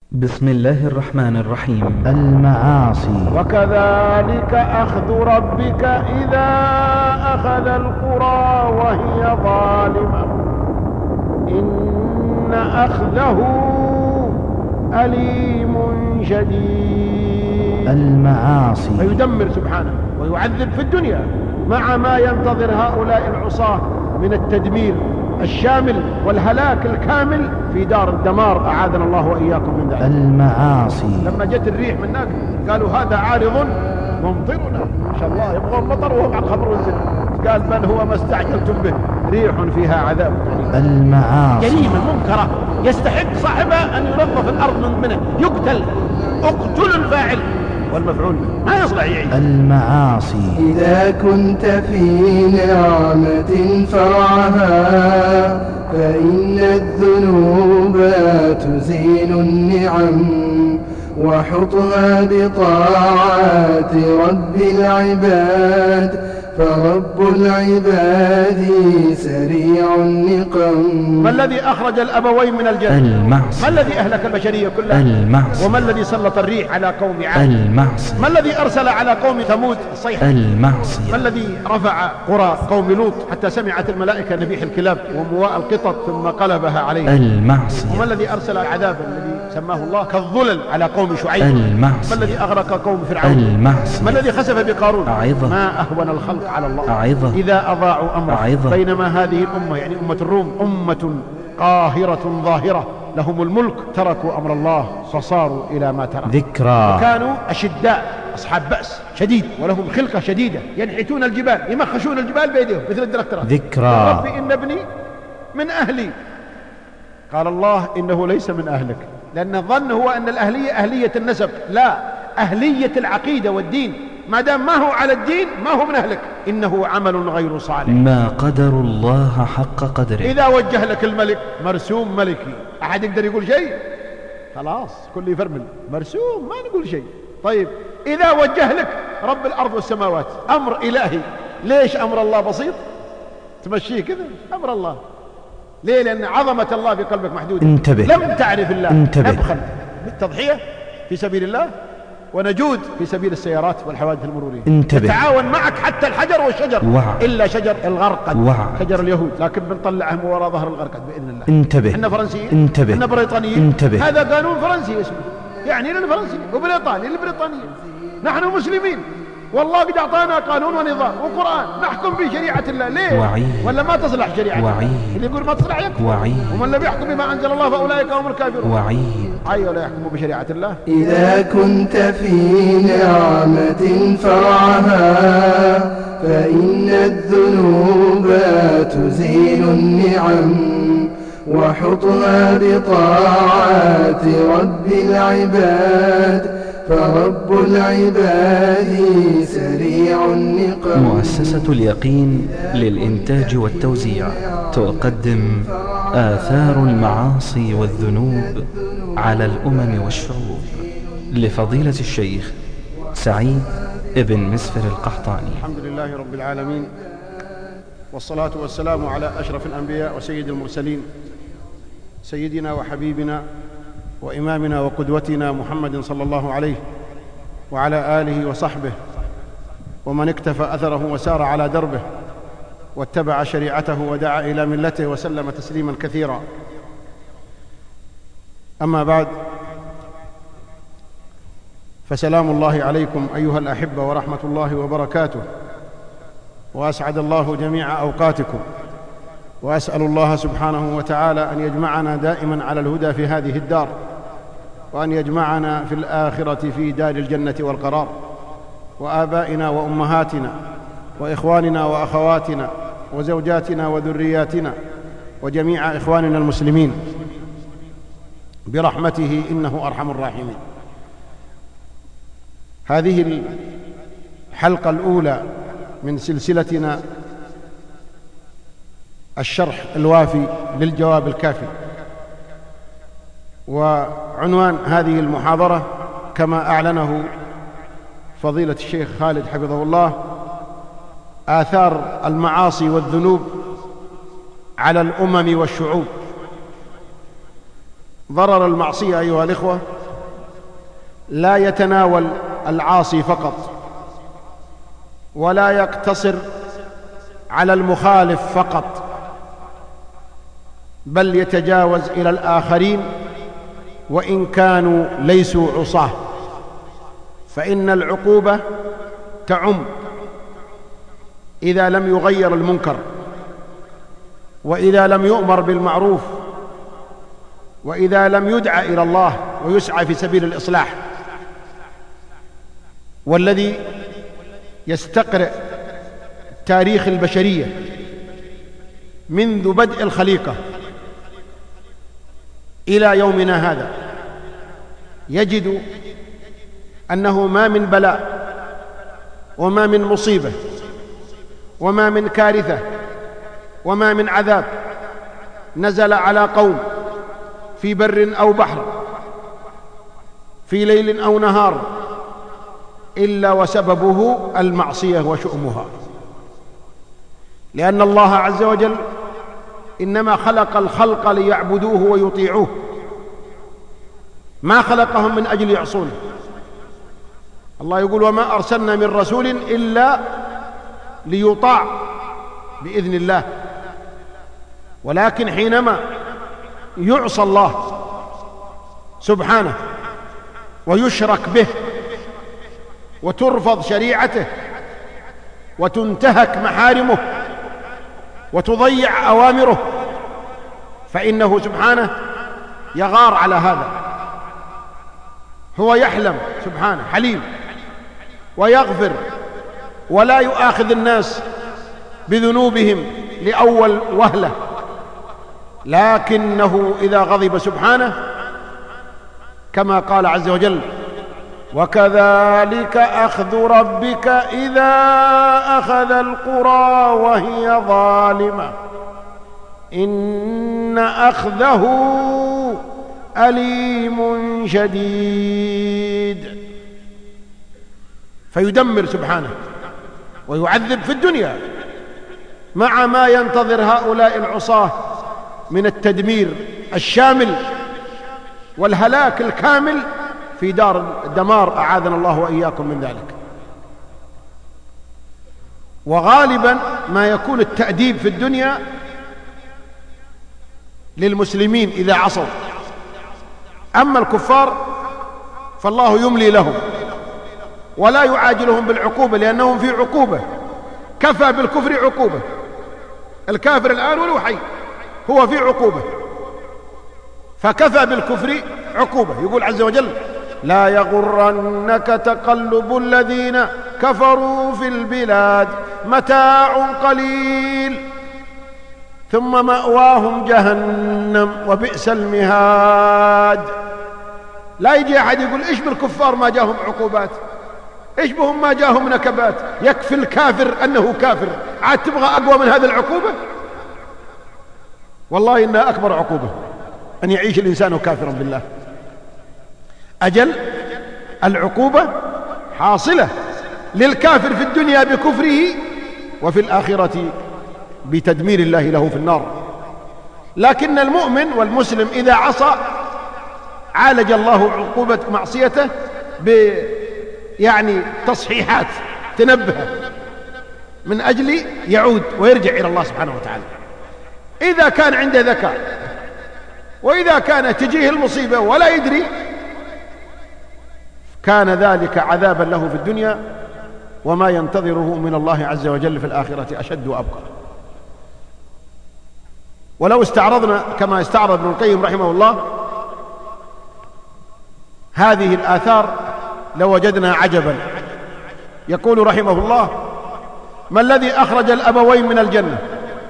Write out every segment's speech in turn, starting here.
بسم الله الرحمن الرحيم. المعاصي. وكذلك أخذ ربك إذا أخذ القرى وهي ظالمة إن أخذه أليم شديد. المعاصي. فيدمر سبحانه ويعذب في الدنيا مع ما ينتظر هؤلاء العصاة من التدمير الشامل والهلاك الكامل في دار الدمار، أعاذنا الله وإياكم من ذلك. المعاصي. لما جت الريح من هناك قالوا هذا عارض ممطرنا، ما شاء الله يبغون مطر وهم على الخبر والزنا، قال بل هو ما استعجلتم به ريح فيها عذاب. المعاصي. جريمة منكرة يستحق صاحبها أن ينظف الأرض منه، يقتل، اقتلوا الفاعل والمفعول به، ما يصلح يعيش. المعاصي. إذا كنت في نعمة فرعها فإن الذنوب تزيل النعم، وحطها بطاعات رب العباد، فرب العباد سريع النقم. ما الذي أخرج الأبوين من الجنة؟ المعصية. ما الذي أهلك البشرية كلها؟ المعصية. وما الذي سلط الريح على قوم عاد؟ المعصية. ما الذي أرسل على قوم ثمود الصيحة؟ المعصية. ما الذي رفع قرى قوم لوط حتى سمعت الملائكة نبيح الكلاب ومواء القطط ثم قلبها عليهم؟ المعصية. وما الذي أرسل العذاب الذي سماه الله كالظلل على قوم شعيب؟ المعصية. ما الذي أغرق قوم فرعون؟ المعصية. ما الذي خسف بقارون؟ أعظة. ما أهون الخلق على الله أعظة. إذا أضاعوا أمره. أعظة. بينما هذه الأمة يعني أمة الروم أمة قاهرة ظاهرة لهم الملك، تركوا أمر الله فصاروا إلى ما ترك. ذكرى. وكانوا أشداء أصحاب بأس شديد ولهم خلقة شديدة، ينحتون الجبال، يمخشون الجبال بيدهم مثل الدركترات. ذكرى. ربي إن ابني من أهلي. قال الله إنه ليس من أهلك، لأن الظن هو أن الأهلية أهلية النسب، لا، أهلية العقيدة والدين. ما دام ما هو على الدين ما هو من أهلك، إنه عمل غير صالح. ما قدر الله حق قدره. إذا وجه لك الملك مرسوم ملكي، أحد يقدر يقول شيء؟ خلاص كل يفرمل، مرسوم ما نقول شيء. طيب إذا وجه لك رب الأرض والسماوات أمر إلهي، ليش أمر الله بسيط تمشيه كذا؟ أمر الله ليه؟ لأن عظمة الله في قلبك محدودة. انتبه. لم تعرف الله. انتبه. نبخل بالتضحية في سبيل الله ونجود في سبيل السيارات والحوادث المرورية. انتبه. تعاون معك حتى الحجر والشجر. وعى. إلا شجر الغرقد، وعى. شجر اليهود، لكن بنطلعهم وراء ظهر الغرقد بإذن الله. انتبه. احنا فرنسيين، انتبه. احنا بريطانيين، انتبه. هذا قانون فرنسي اسمه يعني للفرنسي، وبريطاني للبريطانيين. نحن مسلمين والله قد أعطانا قانون ونظام وقرآن نحكم بشريعة الله. ليه؟ وعيد. ولا ما تصلح شريعة الله؟ وعيد. اللي يقول ما تصلح يكفر. وعيد. ومن لم يحكم بما أنزل الله فأولئك هم الكافرون. وعيد. أي ولا يحكموا بشريعة الله. إذا كنت في نعمة فرعها فإن الذنوب تزيل النعم، وحطها بطاعات رب العباد، فرب العباد سريع النقم. مؤسسة اليقين للإنتاج والتوزيع تقدم آثار المعاصي والذنوب على الأمم والشعوب لفضيلة الشيخ سعيد ابن مسفر القحطاني. الحمد لله رب العالمين، والصلاة والسلام على أشرف الأنبياء وسيد المرسلين، سيدنا وحبيبنا وإمامنا وقدوتنا محمد صلى الله عليه وعلى آله وصحبه ومن اكتفى أثره وسار على دربه واتبع شريعته ودعا إلى ملته وسلم تسليما كثيرا. أما بعد، فسلام الله عليكم أيها الأحبة ورحمة الله وبركاته، وأسعد الله جميع أوقاتكم، وأسأل الله سبحانه وتعالى أن يجمعنا دائما على الهدى في هذه الدار، وأن يجمعنا في الآخرة في دار الجنة والقرار، وآبائنا وأمهاتنا وإخواننا وأخواتنا وزوجاتنا وذرياتنا وجميع إخواننا المسلمين برحمته إنه أرحم الراحمين. هذه الحلقة الأولى من سلسلتنا الشرح الوافي للجواب الكافي، وعنوان هذه المحاضرة كما أعلنه فضيلة الشيخ خالد حفظه الله: آثار المعاصي والذنوب على الأمم والشعوب. ضرر المعصية أيها الإخوة لا يتناول العاصي فقط، ولا يقتصر على المخالف فقط، بل يتجاوز إلى الآخرين وإن كانوا ليسوا عصاة، فإن العقوبة تعم إذا لم يغير المنكر، وإذا لم يؤمر بالمعروف، وإذا لم يدعى إلى الله ويسعى في سبيل الإصلاح. والذي يستقرئ تاريخ البشرية منذ بدء الخليقة إلى يومنا هذا يجد أنه ما من بلاء وما من مصيبة وما من كارثة وما من عذاب نزل على قوم في بر أو بحر في ليل أو نهار إلا وسببه المعصية وشؤمها، لأن الله عز وجل إنما خلق الخلق ليعبدوه ويطيعوه، ما خلقهم من أجل يعصونه. الله يقول: وما أرسلنا من رسول إلا ليطاع بإذن الله. ولكن حينما يعصى الله سبحانه ويشرك به وترفض شريعته وتنتهك محارمه وتضيع أوامره، فإنه سبحانه يغار على هذا. هو يحلم سبحانه حليم ويغفر ولا يؤاخذ الناس بذنوبهم لأول وهلة، لكنه إذا غضب سبحانه كما قال عز وجل: وكذلك أخذ ربك إذا أخذ القرى وهي ظالمة إن أخذه أليم شديد. فيدمر سبحانه ويعذب في الدنيا مع ما ينتظر هؤلاء العصاة من التدمير الشامل والهلاك الكامل في دار الدمار، أعاذنا الله وإياكم من ذلك. وغالبا ما يكون التأديب في الدنيا للمسلمين إذا عصوا، أما الكفار فالله يملي لهم ولا يعاجلهم بالعقوبة، لأنهم في عقوبة. كفى بالكفر عقوبة، الكافر الآن ولو حي هو في عقوبة، فكفى بالكفر عقوبة. يقول عز وجل: لا يغرنك تقلب الذين كفروا في البلاد متاع قليل ثم مأواهم جهنم وبئس المهاد. لا يجي أحد يقول: إيش بالكفار ما جاهم عقوبات، إيش بهم ما جاهم نكبات، يكفي الكافر أنه كافر، عاد تبغى أقوى من هذه العقوبة؟ والله إنها أكبر عقوبة أن يعيش الإنسان كافرا بالله. أجل العقوبة حاصلة للكافر في الدنيا بكفره، وفي الآخرة بتدمير الله له في النار. لكن المؤمن والمسلم إذا عصى عالج الله عقوبة معصيته يعني تصحيحات تنبه من أجل يعود ويرجع إلى الله سبحانه وتعالى. إذا كان عنده ذكاء وإذا كان تجيه المصيبة ولا يدري كان ذلك عذابا له في الدنيا، وما ينتظره من الله عز وجل في الآخرة أشد وأبقى. ولو استعرضنا كما استعرض ابن القيم رحمه الله هذه الآثار لوجدنا عجبا. يقول رحمه الله: ما الذي أخرج الأبوين من الجنة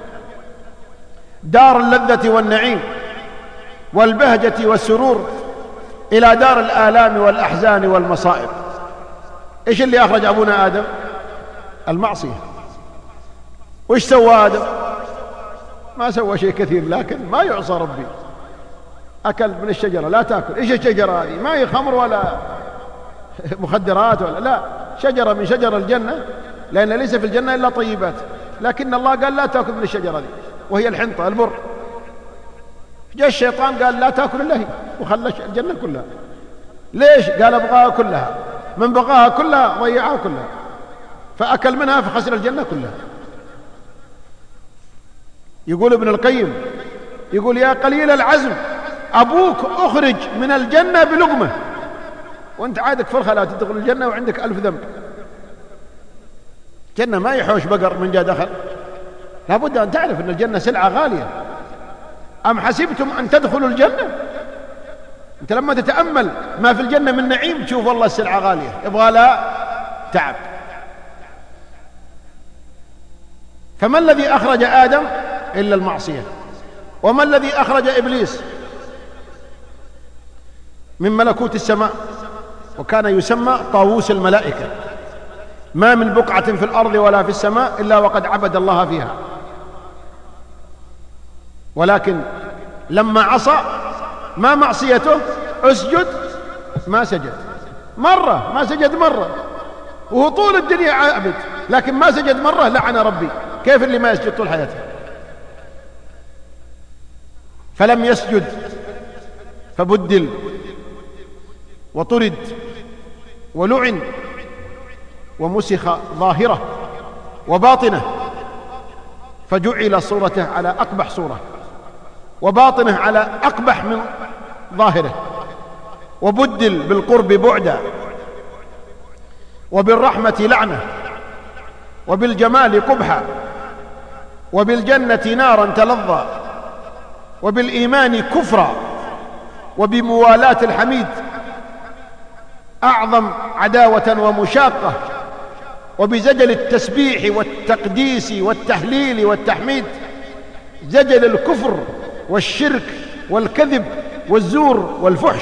دار اللذة والنعيم والبهجة والسرور إلى دار الآلام والأحزان والمصائب؟ إيش اللي أخرج أبونا آدم؟ المعصية. وإيش سوى آدم؟ ما سوى شيء كثير، لكن ما يعصى ربي. أكل من الشجرة، لا تأكل. إيش الشجرة هذه؟ ما هي خمر ولا مخدرات ولا لا، شجرة من شجر الجنة، لأن ليس في الجنة إلا طيبات، لكن الله قال لا تأكل من الشجرة دي وهي الحنطة البر. جاء الشيطان قال لا تأكل إلا هي، وخلى الجنة كلها. ليش؟ قال أبغاها كلها. من بغاها كلها ضيعها كلها، فأكل منها فخسر الجنة كلها. يقول ابن القيم، يقول يا قليل العزم، أبوك أخرج من الجنة بلقمة، وانت عادك فرخة لا تدخل الجنة وعندك 1000 ذنب. الجنة ما يحوش بقر من جاء دخل، لابد أن تعرف أن الجنة سلعة غالية. أم حسبتم أن تدخلوا الجنة؟ أنت لما تتأمل ما في الجنة من نعيم تشوف والله السلعة غالية، يبغى لها تعب. فما الذي أخرج آدم إلا المعصية؟ وما الذي أخرج إبليس من ملكوت السماء؟ وكان يسمى طاووس الملائكة. ما من بقعة في الأرض ولا في السماء إلا وقد عبد الله فيها، ولكن لما عصى ما معصيته اسجد ما سجد مرة، ما سجد مرة، وهو طول الدنيا عابد، لكن ما سجد مرة لعن ربي. كيف اللي ما يسجد طول حياته؟ فلم يسجد فبدل وطرد ولعن ومسخ ظاهره وباطنه، فجعل صورته على أقبح صورة، وباطنه على أقبح من ظاهره، وبدل بالقرب بعدا، وبالرحمة لعنة، وبالجمال قبحا، وبالجنة نارا تلظى، وبالإيمان كفرا، وبموالاة الحميد أعظم عداوة ومشاقة، وبزجل التسبيح والتقديس والتهليل والتحميد زجل الكفر والشرك والكذب والزور والفحش،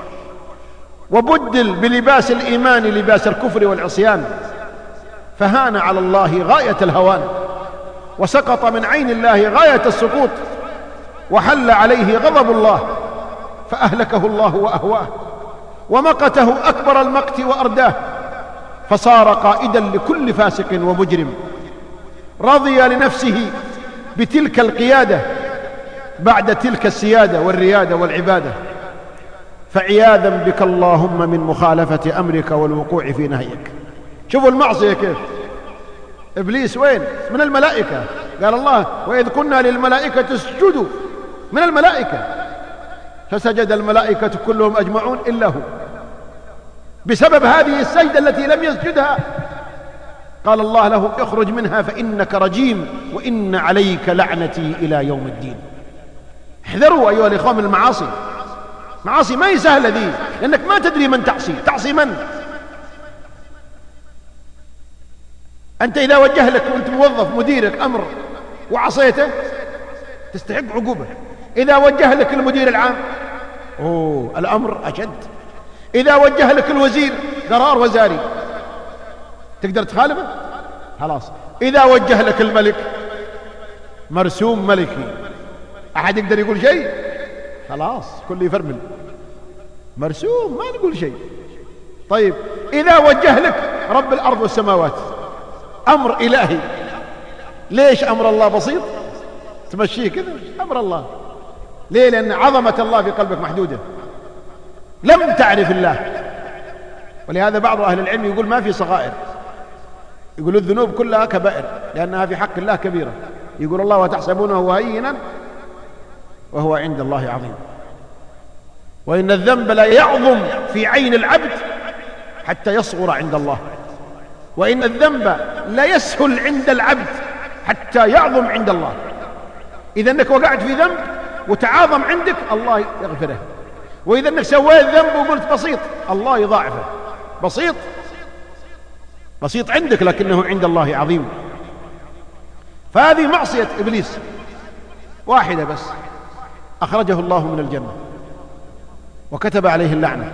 وبدل بلباس الإيمان لباس الكفر والعصيان، فهان على الله غاية الهوان، وسقط من عين الله غاية السقوط، وحل عليه غضب الله فأهلكه الله وأهواه، ومقته أكبر المقت وأرداه، فصار قائدا لكل فاسق ومجرم، رضي لنفسه بتلك القيادة بعد تلك السيادة والريادة والعبادة. فعياذا بك اللهم من مخالفة أمرك والوقوع في نهيك. شوفوا المعصية كيف. إبليس وين؟ من الملائكة. قال الله وإذ قلنا للملائكة اسجدوا، من الملائكة، فسجد الملائكة كلهم أجمعون إلا هو، بسبب هذه السجدة التي لم يسجدها قال الله له اخرج منها فإنك رجيم وإن عليك لعنتي إلى يوم الدين. احذروا أيها الإخوة من المعاصي. معاصي ما هي سهلة ذي، لأنك ما تدري من تعصي من. أنت إذا وجه لك وأنت موظف مديرك أمر وعصيته تستحق عقوبة. إذا وجه لك المدير العام الأمر أشد. إذا وجه لك الوزير قرار وزاري تقدر تخالفه؟ خلاص. إذا وجه لك الملك مرسوم ملكي أحد يقدر يقول شيء؟ خلاص كل يفرمل، مرسوم ما نقول شيء. طيب إذا وجه لك رب الأرض والسماوات أمر إلهي، ليش أمر الله بسيط تمشيه كذا؟ أمر الله ليه؟ لأن عظمة الله في قلبك محدودة، لم تعرف الله. ولهذا بعض أهل العلم يقول ما في صغائر، يقول الذنوب كلها كبائر لأنها في حق الله كبيرة. يقول الله وتحسبونه هينا وهو عند الله عظيم. وإن الذنب لا يعظم في عين العبد حتى يصغر عند الله، وإن الذنب لا يسهل عند العبد حتى يعظم عند الله. إذا أنك وقعت في ذنب وتعاظم عندك الله يغفره، وإذا أنك سويت ذنب وقلت بسيط الله يضاعفه. بسيط عندك لكنه عند الله عظيم. فهذه معصية إبليس واحدة بس أخرجه الله من الجنة وكتب عليه اللعنة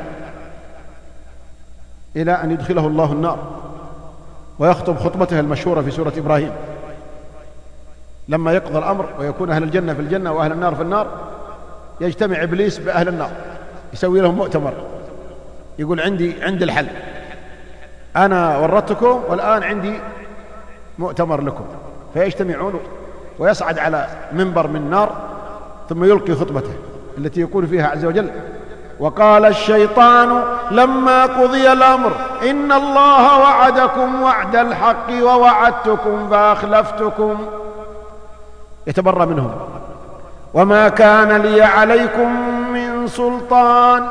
إلى أن يدخله الله النار. ويخطب خطبته المشهورة في سورة إبراهيم لما يقضى الأمر ويكون أهل الجنة في الجنة وأهل النار في النار، يجتمع إبليس بأهل النار يسوي لهم مؤتمر، يقول عندي الحل، أنا ورطتكم والآن عندي مؤتمر لكم. فيجتمعون ويصعد على منبر من نار ثم يلقي خطبته التي يقول فيها عز وجل وقال الشيطان لما قضي الأمر إن الله وعدكم وعد الحق ووعدتكم فأخلفتكم، يتبرأ منهم. وما كان لي عليكم من سلطان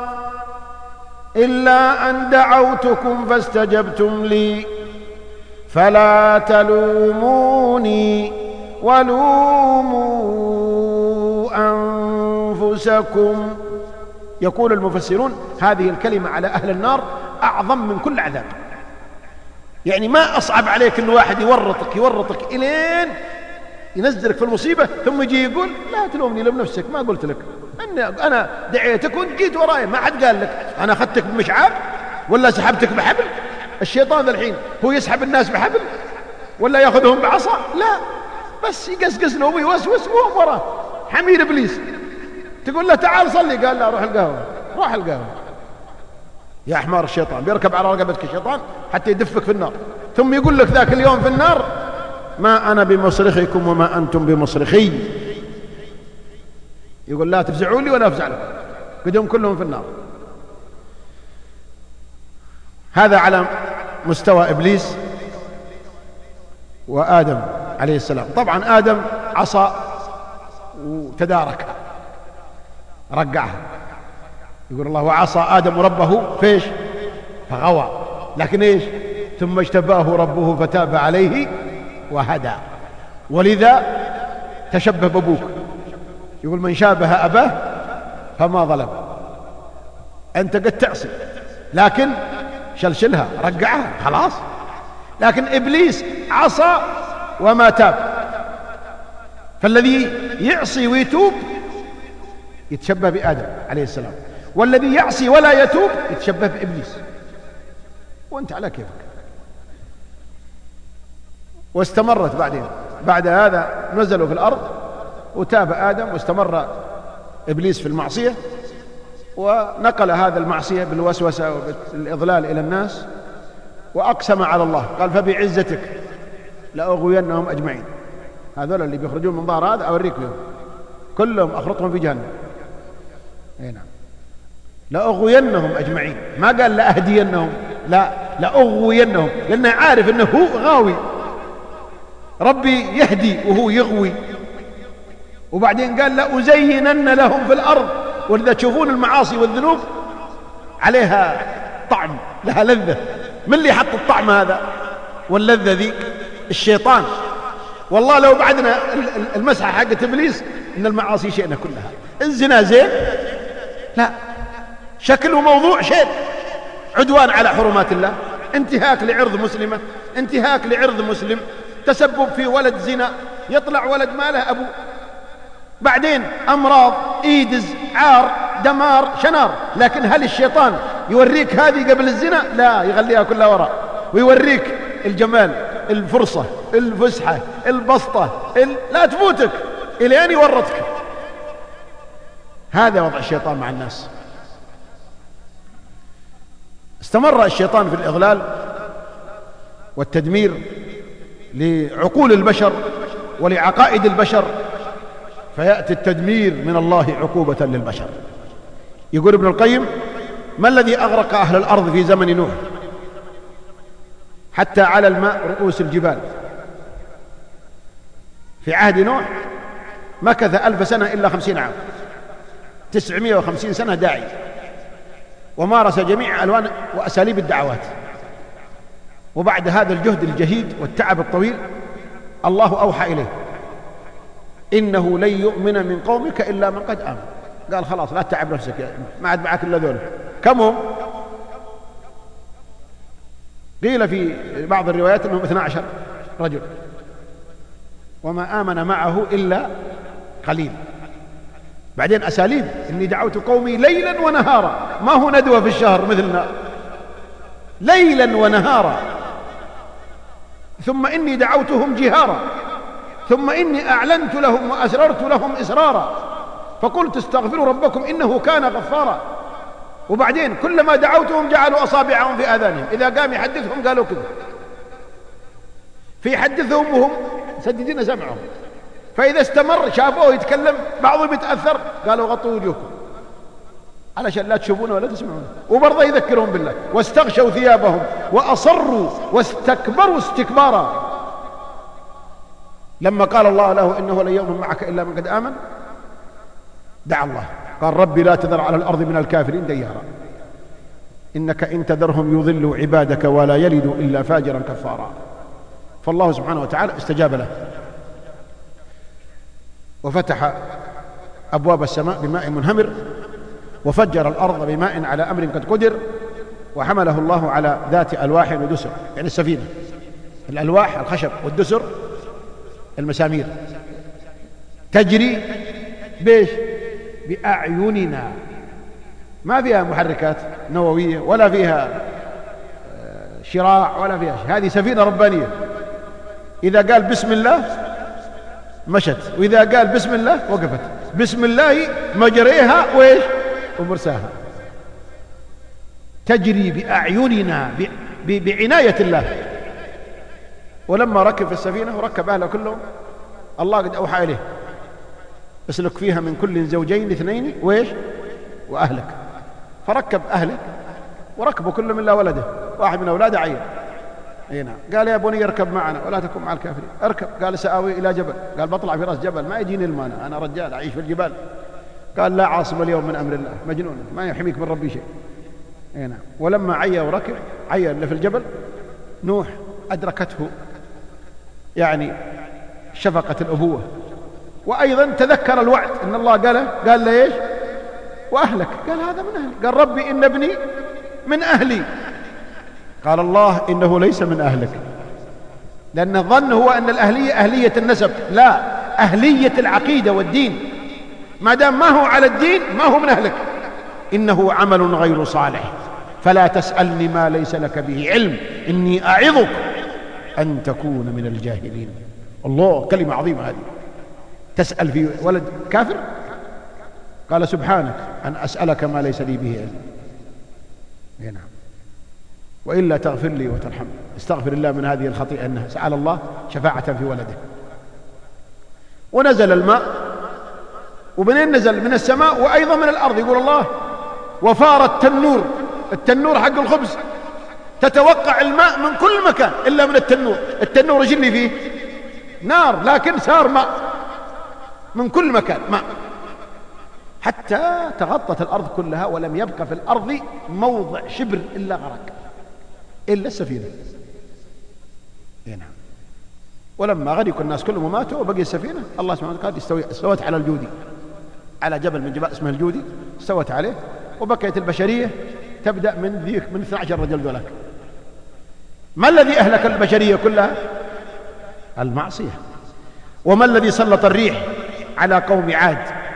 إلا أن دعوتكم فاستجبتم لي فلا تلوموني ولوموا أنفسكم. يقول المفسرون هذه الكلمة على أهل النار أعظم من كل عذاب. يعني ما أصعب عليك أن واحد يورطك إلين ينزلك في المصيبة ثم يجي يقول لا تلومني لوم نفسك، ما قلت لك أنا دعيتك وانت جيت وراي، ما حد قال لك أنا أخذتك بمشعار ولا سحبتك بحبل. الشيطان ذا الحين هو يسحب الناس بحبل ولا يأخذهم بعصا؟ لا، بس يقسقس لهم ويوسوس وهم وراه حمير إبليس. تقول له تعال صلي، قال لا روح القهوة. يا حمار الشيطان بيركب على رقبتك الشيطان حتى يدفك في النار، ثم يقول لك ذاك اليوم في النار ما أنا بمصرخكم وما أنتم بمصرخي. يقول لا تفزعوا لي ولا أفزع لكم، قدهم كلهم في النار. هذا على مستوى إبليس وآدم عليه السلام. طبعا آدم عصى وتداركها، رقعها. يقول الله وعصى آدم ربه فيش فغوى، لكن إيش ثم اجتباه ربه فتاب عليه وهدى. ولذا تشبه بأبوك، يقول من شابه أباه فما ظلم. أنت قد تعصي لكن شلشلها رقعها خلاص. لكن إبليس عصى وما تاب، فالذي يعصي ويتوب يتشبه بآدم عليه السلام، والذي يعصي ولا يتوب يتشبه بإبليس، وانت على كيفك. واستمرت بعد هذا نزلوا في الأرض وتاب آدم، واستمر إبليس في المعصية، ونقل هذا المعصية بالوسوسة وبالإضلال إلى الناس، وأقسم على الله قال فبعزتك لأغوينهم أجمعين. هذول اللي بيخرجون من ظهر هذا أوريكم كلهم أخرطهم في جهنم. نعم، لأغوينهم أجمعين، ما قال لأهدينهم، لا لأغوينهم، لأنه عارف أنه هو غاوي، ربي يهدي وهو يغوي. وبعدين قال لأزينن لهم في الأرض. ولذا تشوفون المعاصي والذنوب عليها طعم، لها لذة. من اللي حط الطعم هذا واللذة ذي؟ الشيطان. والله لو بعدنا المسحة حقت إبليس إن المعاصي شئنا كلها. الزنا زين؟ لا، شكل وموضوع شيء، عدوان على حرمات الله، انتهاك لعرض مسلمة، انتهاك لعرض مسلم، تسبب في ولد زنا، يطلع ولد ما له أبو، بعدين أمراض، إيدز، عار، دمار، شنار. لكن هل الشيطان يوريك هذه قبل الزنا؟ لا، يغليها كلها وراء، ويوريك الجمال، الفرصة، الفسحة، البسطة، لا تفوتك إلى أن يورطك. هذا وضع الشيطان مع الناس. استمر الشيطان في الإضلال والتدمير لعقول البشر ولعقائد البشر، فيأتي التدمير من الله عقوبة للبشر. يقول ابن القيم ما الذي أغرق أهل الأرض في زمن نوح حتى على الماء رؤوس الجبال؟ في عهد نوح مكث 1000 سنة إلا 50 عام، 950 سنة داعي، ومارس جميع ألوان وأساليب الدعوات. وبعد هذا الجهد الجهيد والتعب الطويل الله أوحى إليه إنه لن يؤمن من قومك إلا من قد آمن. قال خلاص لا تتعب نفسك، ما عاد معك إلا ذولا. كم هم؟ قيل في بعض الروايات أنهم 12 رجل، وما آمن معه إلا قليل. بعدين أساليب إني دعوت قومي ليلا ونهارا، ما هو ندوة في الشهر مثلنا، ليلا ونهارا، ثم إني دعوتهم جهارا، ثم إني أعلنت لهم وأسررت لهم إسرارا، فقلت استغفروا ربكم إنه كان غفارا. وبعدين كلما دعوتهم جعلوا أصابعهم في آذانهم، إذا قام يحدثهم قالوا كذا، في يحدثهم وهم سددين سمعهم، فإذا استمر شافوه يتكلم بعضهم يتأثر قالوا غطوا وجوهكم. علشان لا تشوفونه ولا تسمعونه، وبرضه يذكرهم بالله. واستغشوا ثيابهم وأصروا واستكبروا استكبارا. لما قال الله له إنه لن يؤمن معك إلا من قد آمن، دعا الله قال ربي لا تذر على الأرض من الكافرين ديارا إنك إن تذرهم يضلوا عبادك ولا يلدوا إلا فاجرا كفارا. فالله سبحانه وتعالى استجاب له وفتح أبواب السماء بماء منهمر، وفجر الأرض بماء على أمر قد قدر، وحمله الله على ذات ألواح ودسر، يعني السفينة. الألواح الخشب والدسر المسامير، تجري بإيش؟ بأعيننا، ما فيها محركات نووية ولا فيها شراع ولا فيها شيء. هذه سفينة ربانية، إذا قال بسم الله مشت، وإذا قال بسم الله وقفت. بسم الله مجريها وإيش؟ ومرساها. تجري بأعيننا بعناية الله. ولما ركب في السفينة وركب أهله كلهم، الله قد أوحى إليه اسلك فيها من كل زوجين اثنين وإيش؟ وأهلك. فركب أهله وركبوا كل من لا ولده، واحد من أولاده عين. هنا قال يا بني اركب معنا ولا تكن مع الكافرين. اركب. قال سآوي إلى جبل. قال بطلع في رأس جبل، ما يجيني الماء، أنا رجال أعيش في الجبال. قال لا عاصم اليوم من أمر الله، مجنون ما يحميك من ربي شيء. هنا ولما عيا وركب، عيا اللي في الجبل، نوح أدركته يعني شفقة الأبوة، وأيضا تذكر الوعد إن الله قال له إيش؟ وأهلك. قال هذا من أهلي. قال ربي إن ابني من أهلي. قال الله إنه ليس من أهلك، لأن الظن هو أن الأهلية أهلية النسب، لا، أهلية العقيدة والدين. ما دام ما هو على الدين ما هو من أهلك. إنه عمل غير صالح فلا تسألني ما ليس لك به علم إني أعظك أن تكون من الجاهلين. الله، كلمة عظيمة هذه. تسأل في ولد كافر؟ قال سبحانك أن أسألك ما ليس لي به علم. نعم. وإلا تغفر لي وترحم. استغفر الله من هذه الخطيئة أنه سأل الله شفاعة في ولده. ونزل الماء، ومنين نزل؟ من السماء وأيضا من الأرض. يقول الله وفار التنور، التنور حق الخبز، تتوقع الماء من كل مكان إلا من التنور. التنور ايش اللي فيه؟ نار، لكن صار ماء من كل مكان، ماء، حتى تغطت الأرض كلها ولم يبقى في الأرض موضع شبر إلا غرق، إلا السفينة. نعم. ولما غرق الناس كلهم وماتوا وبقي السفينة، الله سبحانه وتعالى استوت على الجودي، على جبل من جبال اسمه الجودي، استوت عليه، وبقيت البشرية تبدأ من 12 رجل ذولاك. ما الذي أهلك البشرية كلها؟ المعصية. وما الذي سلط الريح على قوم عاد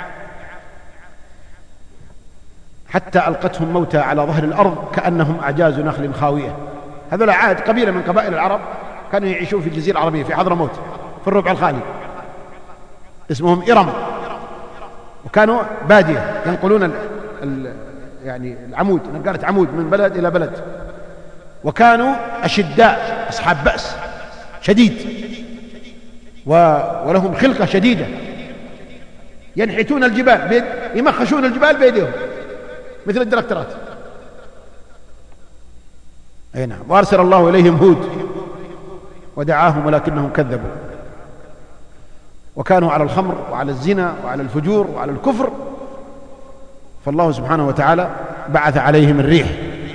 حتى ألقتهم موتى على ظهر الأرض كأنهم أعجاز نخل خاوية؟ هذول عاد قبيلة من قبائل العرب، كانوا يعيشون في الجزيرة العربية في حضرموت في الربع الخالي، اسمهم إرم، وكانوا بادية ينقلون يعني العمود، نقالة عمود من بلد إلى بلد، وكانوا أشداء أصحاب بأس شديد، ولهم خلقة شديدة، ينحتون الجبال يمخشون الجبال بيديهم مثل الدركترات. أي نعم. وأرسل الله إليهم هود ودعاهم ولكنهم كذبوا، وكانوا على الخمر وعلى الزنا وعلى الفجور وعلى الكفر، فالله سبحانه وتعالى بعث عليهم الريح،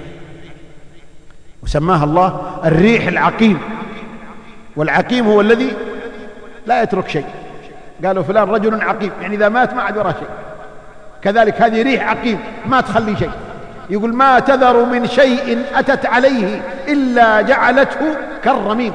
وسماها الله الريح العقيم. والعقيم هو الذي لا يترك شيء. قالوا فلان رجل عقيم، يعني إذا مات ما عاد وراه شيء. كذلك هذه ريح عقيم، ما تخلي شيء. يقول ما تذر من شيء أتت عليه إلا جعلته كالرميم،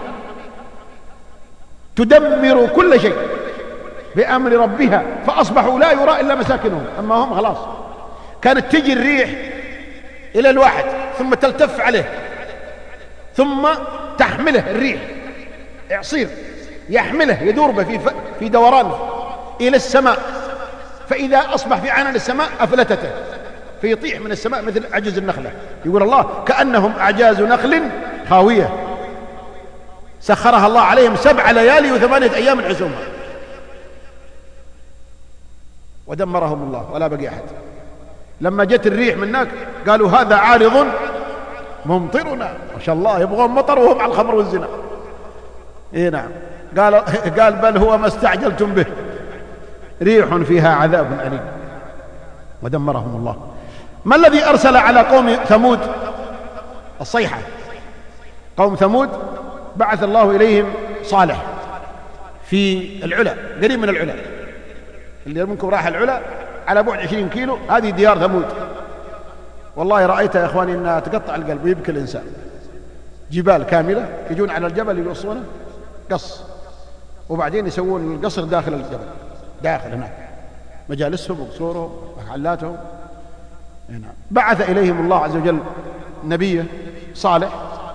تدمر كل شيء بأمر ربها فأصبحوا لا يرى إلا مساكنهم. أما هم خلاص. كانت تجي الريح إلى الواحد ثم تلتف عليه ثم تحمله، الريح إعصير يحمله يدور به في دوران إلى السماء، فإذا أصبح في عنان السماء أفلتته فيطيح من السماء مثل عجز النخلة. يقول الله كأنهم أعجاز نخل خاوية، سخرها الله عليهم 7 ليالي و8 أيام حسوما، ودمرهم الله ولا بقي أحد. لما جت الريح من هناك قالوا هذا عارض ممطرنا، ما شاء الله يبغون مطر وهم على الخمر والزنا. اي نعم. قال بل هو ما استعجلتم به، ريح فيها عذاب أليم، ودمرهم الله. ما الذي أرسل على قوم ثمود؟ الصيحة. قوم ثمود بعث الله إليهم صالح في العلا، قريب من العلا، اللي منكم راح العلا على بعد 20 كيلو، هذه ديار ثمود. والله رأيت يا إخواني أنها تقطع القلب ويبكي الإنسان. جبال كاملة يجون على الجبل يقصونه قص، وبعدين يسوون القصر داخل الجبل، داخل هناك مجالسهم وقصورهم ومحلاتهم. بعث إليهم الله عز وجل نبيه صالح،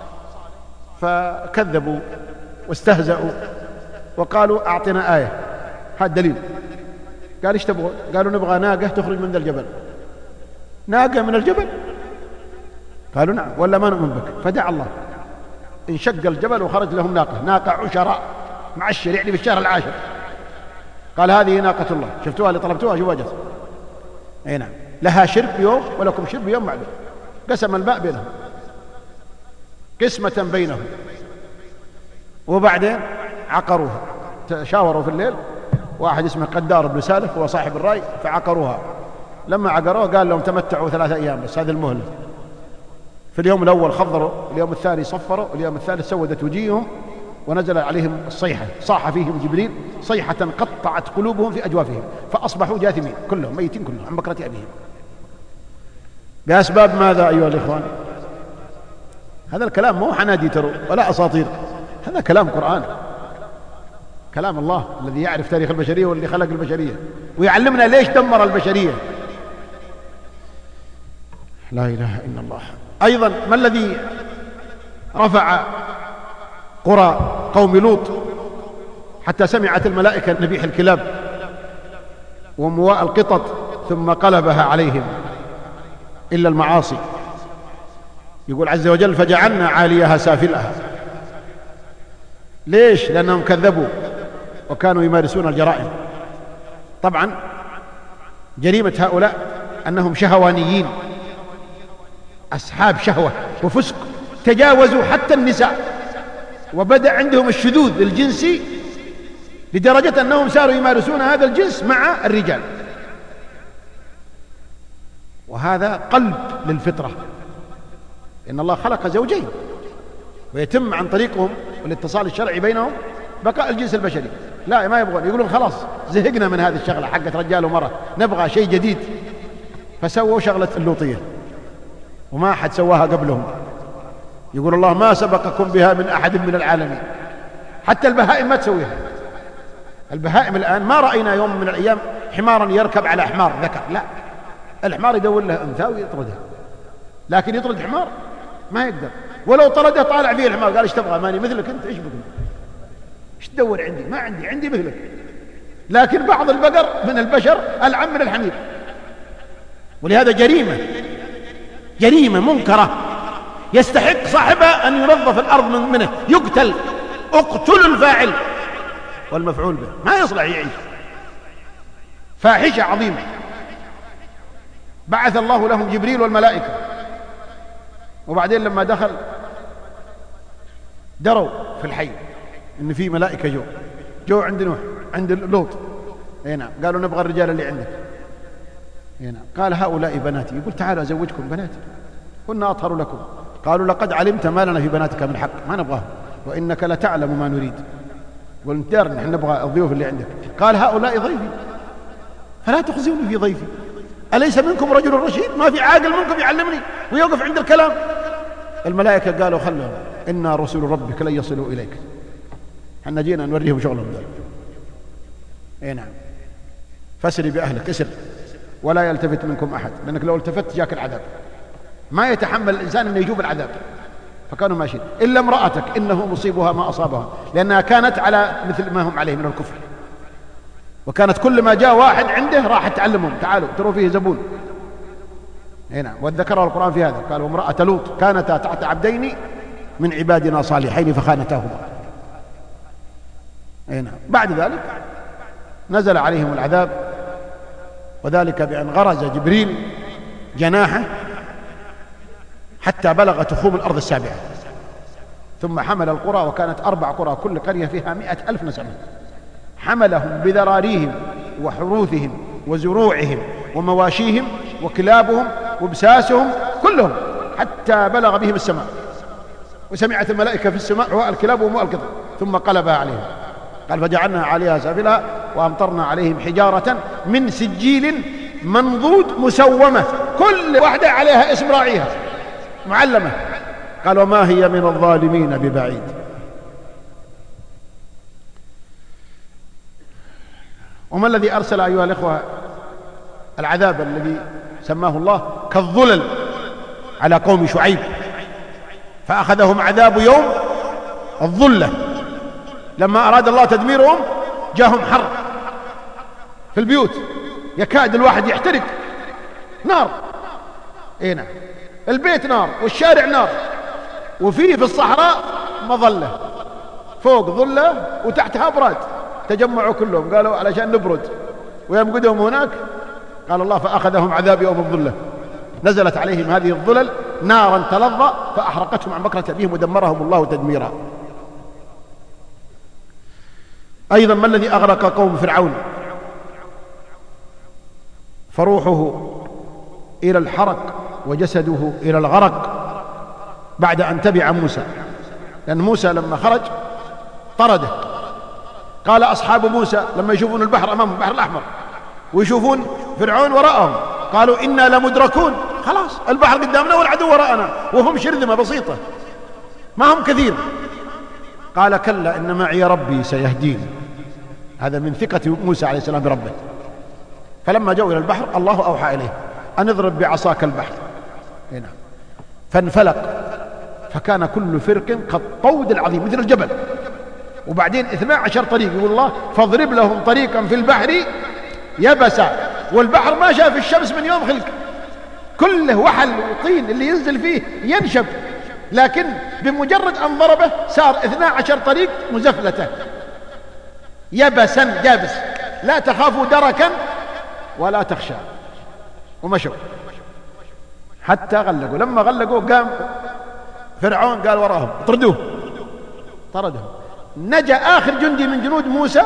فكذبوا واستهزأوا وقالوا أعطنا آية، هذا دليل. قال ايش تبغون؟ قالوا نبغى ناقة تخرج من ذا الجبل. ناقة من الجبل؟ قالوا نعم، ولا ما نؤمن بك. فدعا الله، انشق الجبل وخرج لهم ناقة عشراء، معشر يعني بالشهر العاشر. قال هذه ناقة الله، شفتوها اللي طلبتوها؟ شوفوا جت. اي نعم، لها شرب يوم ولكم شرب يوم معلوم. قسم الماء بينهم قسمة بينهم، وبعدين عقروها. تشاوروا في الليل، واحد اسمه قدار بن سالف هو صاحب الرأي، فعقروها. لما عقروها قال لهم تمتعوا 3 أيام بس، هذه المهلة. في اليوم الأول خضروا، اليوم الثاني صفروا، اليوم الثالث سودت وجيههم ونزل عليهم الصيحة، صاح فيهم جبريل صيحة قطعت قلوبهم في أجوافهم، فأصبحوا جاثمين كلهم، ميتين كلهم عن بكرة أبيهم. بأسباب ماذا أيها الإخوان؟ هذا الكلام مو حنادي ترى ولا أساطير، هذا كلام قرآن، كلام الله الذي يعرف تاريخ البشرية واللي خلق البشرية ويعلمنا ليش دمر البشرية. لا إله إلا الله. أيضا ما الذي رفع قرى قوم لوط حتى سمعت الملائكة نبيح الكلاب ومواء القطط ثم قلبها عليهم إلا المعاصي؟ يقول عز وجل فجعلنا عاليها سافلها. ليش؟ لأنهم كذبوا وكانوا يمارسون الجرائم. طبعا جريمة هؤلاء أنهم شهوانيين، أصحاب شهوة وفسق، تجاوزوا حتى النساء، وبدأ عندهم الشذوذ الجنسي لدرجة أنهم صاروا يمارسون هذا الجنس مع الرجال، وهذا قلب للفطرة. إن الله خلق زوجين ويتم عن طريقهم والاتصال الشرعي بينهم بقاء الجنس البشري. لا، ما يبغون، يقولون خلاص زهقنا من هذه الشغلة حقت رجال ومرأة، نبغى شيء جديد. فسووا شغلة اللوطية وما أحد سواها قبلهم. يقول الله ما سبقكم بها من أحد من العالمين. حتى البهائم ما تسويها. البهائم الآن ما رأينا يوم من الأيام حمارا يركب على حمار ذكر، لا، الحمار يدور له أنثى ويطردها، لكن يطرد حمار ما يقدر. ولو طرده طالع فيه الحمار قال ايش تبغى؟ ماني مثلك انت، ايش بك؟ ايش تدور عندي؟ ما عندي مثلك. لكن بعض البقر من البشر ألعن من الحمير، ولهذا جريمة منكرة يستحق صاحبها أن ينظف الأرض منه، يقتل. اقتلوا الفاعل والمفعول به، ما يصلح يعيش. فاحشة عظيمة. بعث الله لهم جبريل والملائكة، وبعدين لما دخل دروا في الحي إن في ملائكة جو عند نوح عند لوط. نعم. قالوا نبغى الرجال اللي عندك. نعم. قال هؤلاء بناتي. يقول تعالوا أزوجكم بناتي كنا أطهر لكم. قالوا لقد علمت ما لنا في بناتك من حق، ما نبغاه، وإنك لتعلم ما نريد. قلت دار نحن نبغى الضيوف اللي عندك. قال هؤلاء ضيفي فلا تخزوني في ضيفي، أليس منكم رجل رشيد؟ ما في عاقل منكم يعلمني ويوقف عند الكلام. الملائكة قالوا خلهم، إنا رسول ربك لن يصلوا إليك، حنا جينا نوريهم شغلهم ذلك. اي نعم. فاسري بأهلك، اسر ولا يلتفت منكم أحد، لأنك لو التفت جاك العذاب. ما يتحمل الإنسان أن يجوب العذاب. فكانوا ماشيين إلا امرأتك إنه مصيبها ما أصابها، لأنها كانت على مثل ما هم عليه من الكفر، وكانت كل ما جاء واحد عنده راح تعلمهم تعالوا تروا فيه زبون. هنا وذكره القرآن في هذا، قال وامرأة لوط كانتا تحت عبدين من عبادنا صالحين فخانتاهما. هنا بعد ذلك نزل عليهم العذاب، وذلك بأن غرز جبريل جناحه حتى بلغ تخوم الأرض السابعة، ثم حمل القرى، وكانت 4 قرى كل قرية فيها 100,000 نسمة، حملهم بذراريهم وحروثهم وزروعهم ومواشيهم وكلابهم وبساسهم كلهم حتى بلغ بهم السماء، وسمعت الملائكة في السماء عواء الكلاب وموء القطط، ثم قلبها عليهم. قال فجعلنا عليها سافلها وأمطرنا عليهم حجارة من سجيل منضود مسومة، كل واحدة عليها اسم راعيها معلمة. قال وما هي من الظالمين ببعيد. وما الذي أرسل أيها الإخوة العذاب الذي سماه الله كالظلل على قوم شعيب، فأخذهم عذاب يوم الظلة. لما أراد الله تدميرهم جاءهم حر في البيوت، يكاد الواحد يحترق، نار، نعم، البيت نار والشارع نار، وفيه في الصحراء مظلة، فوق ظلة وتحتها براد، تجمعوا كلهم قالوا علشان نبرد، ويمقدهم هناك. قال الله فأخذهم عذاب يوم الظلة، نزلت عليهم هذه الظلل نارا تلظى فأحرقتهم عن بكرة أبيهم ودمرهم الله تدميرا. أيضا ما الذي أغرق قوم فرعون؟ فروحه إلى الحرق وجسده إلى الغرق بعد أن تبع موسى، لأن موسى لما خرج طرده. قال أصحاب موسى لما يشوفون البحر أمامهم، البحر الأحمر، ويشوفون فرعون وراءهم، قالوا إنا لمدركون، خلاص البحر قدامنا والعدو وراءنا، وهم شرذمة بسيطة ما هم كثير. قال كلا إن معي ربي سيهدين. هذا من ثقة موسى عليه السلام بربه. فلما جاءوا إلى البحر الله أوحى إليه أن اضرب بعصاك البحر، هنا فانفلق فكان كل فرق كالطود العظيم مثل الجبل. وبعدين 12 طريق، يقول الله فاضرب لهم طريقا في البحر يبسا، والبحر ما شاف الشمس من يوم خلق، كله وحل وطين اللي ينزل فيه ينشف، لكن بمجرد أن ضربه صار 12 طريق مزفلته يبسا جابس، لا تخافوا دركا ولا تخشى. ومشوا حتى غلقوا. لما غلقوا قام فرعون قال وراهم اطردوه، طردهم. نجا آخر جندي من جنود موسى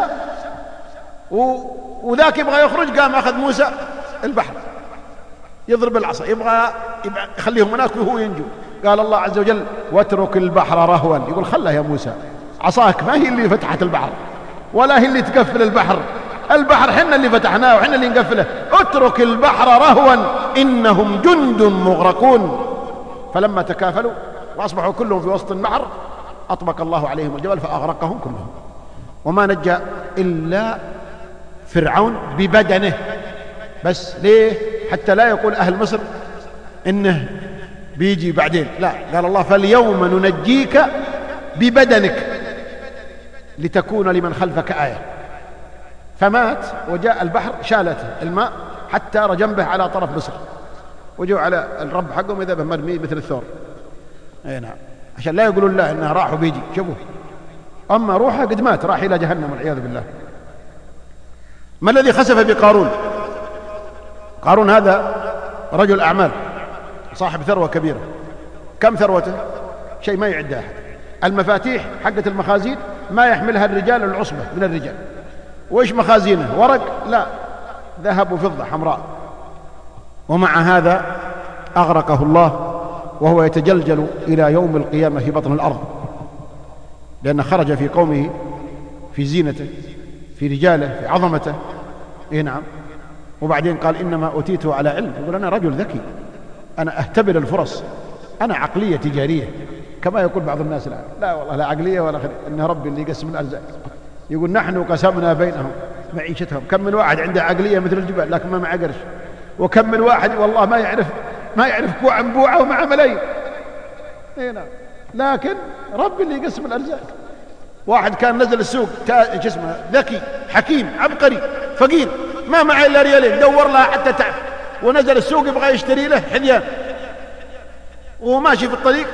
وذاك يبغى يخرج، قام أخذ موسى البحر يضرب العصا، يبغى يخليهم هناك وهو ينجو. قال الله عز وجل واترك البحر رهوا، يقول خله يا موسى، عصاك ما هي اللي فتحت البحر ولا هي اللي تقفل البحر، البحر حنا اللي فتحناه وحنا اللي نقفله، اترك البحر رهوا إنهم جند مغرقون. فلما تكافلوا وأصبحوا كلهم في وسط البحر أطبق الله عليهم الجبل فأغرقهم كلهم، وما نجى إلا فرعون ببدنه بس. ليه؟ حتى لا يقول أهل مصر إنه بيجي بعدين، لا، قال الله فاليوم ننجيك ببدنك لتكون لمن خلفك آية. فمات، وجاء البحر شالته الماء حتى رجنبه على طرف مصر، وجوا على الرب حقهم إذا به مرمي مثل الثور. أي نعم، عشان لا يقولوا الله إنه راح وبيجي، شوفوا، أما روحه قد مات، راح إلى جهنم والعياذ بالله. ما الذي خسف بقارون؟ قارون هذا رجل أعمال صاحب ثروة كبيرة. كم ثروته؟ شيء ما يعد أحد. المفاتيح حقة المخازين ما يحملها الرجال العصبة من الرجال. وإيش مخازينه؟ ورق؟ لا، ذهب وفضة حمراء. ومع هذا أغرقه الله وهو يتجلجل إلى يوم القيامة في بطن الأرض، لأن خرج في قومه في زينته، في رجاله، في عظمته. نعم. وبعدين قال إنما أوتيته على علم، يقول أنا رجل ذكي، أنا أهتبر الفرص، أنا عقلية تجارية كما يقول بعض الناس الآن. لا والله، لا عقلية ولا خير، إن ربي اللي يقسم الأرزاق. يقول نحن قسمنا بينهم معيشتهم. كم من واحد عنده عقلية مثل الجبال لكن ما معه قرش، وكم من واحد والله ما يعرف كوع عن بوعه ومع ملايين. نعم. لكن ربي اللي يقسم الأرزاق. واحد كان نزل السوق جسمه ذكي حكيم عبقري فقير، ما معه إلا ريالين، دور لها حتى تعب، ونزل السوق يبغى يشتري له حذيان، وهو ماشي في الطريق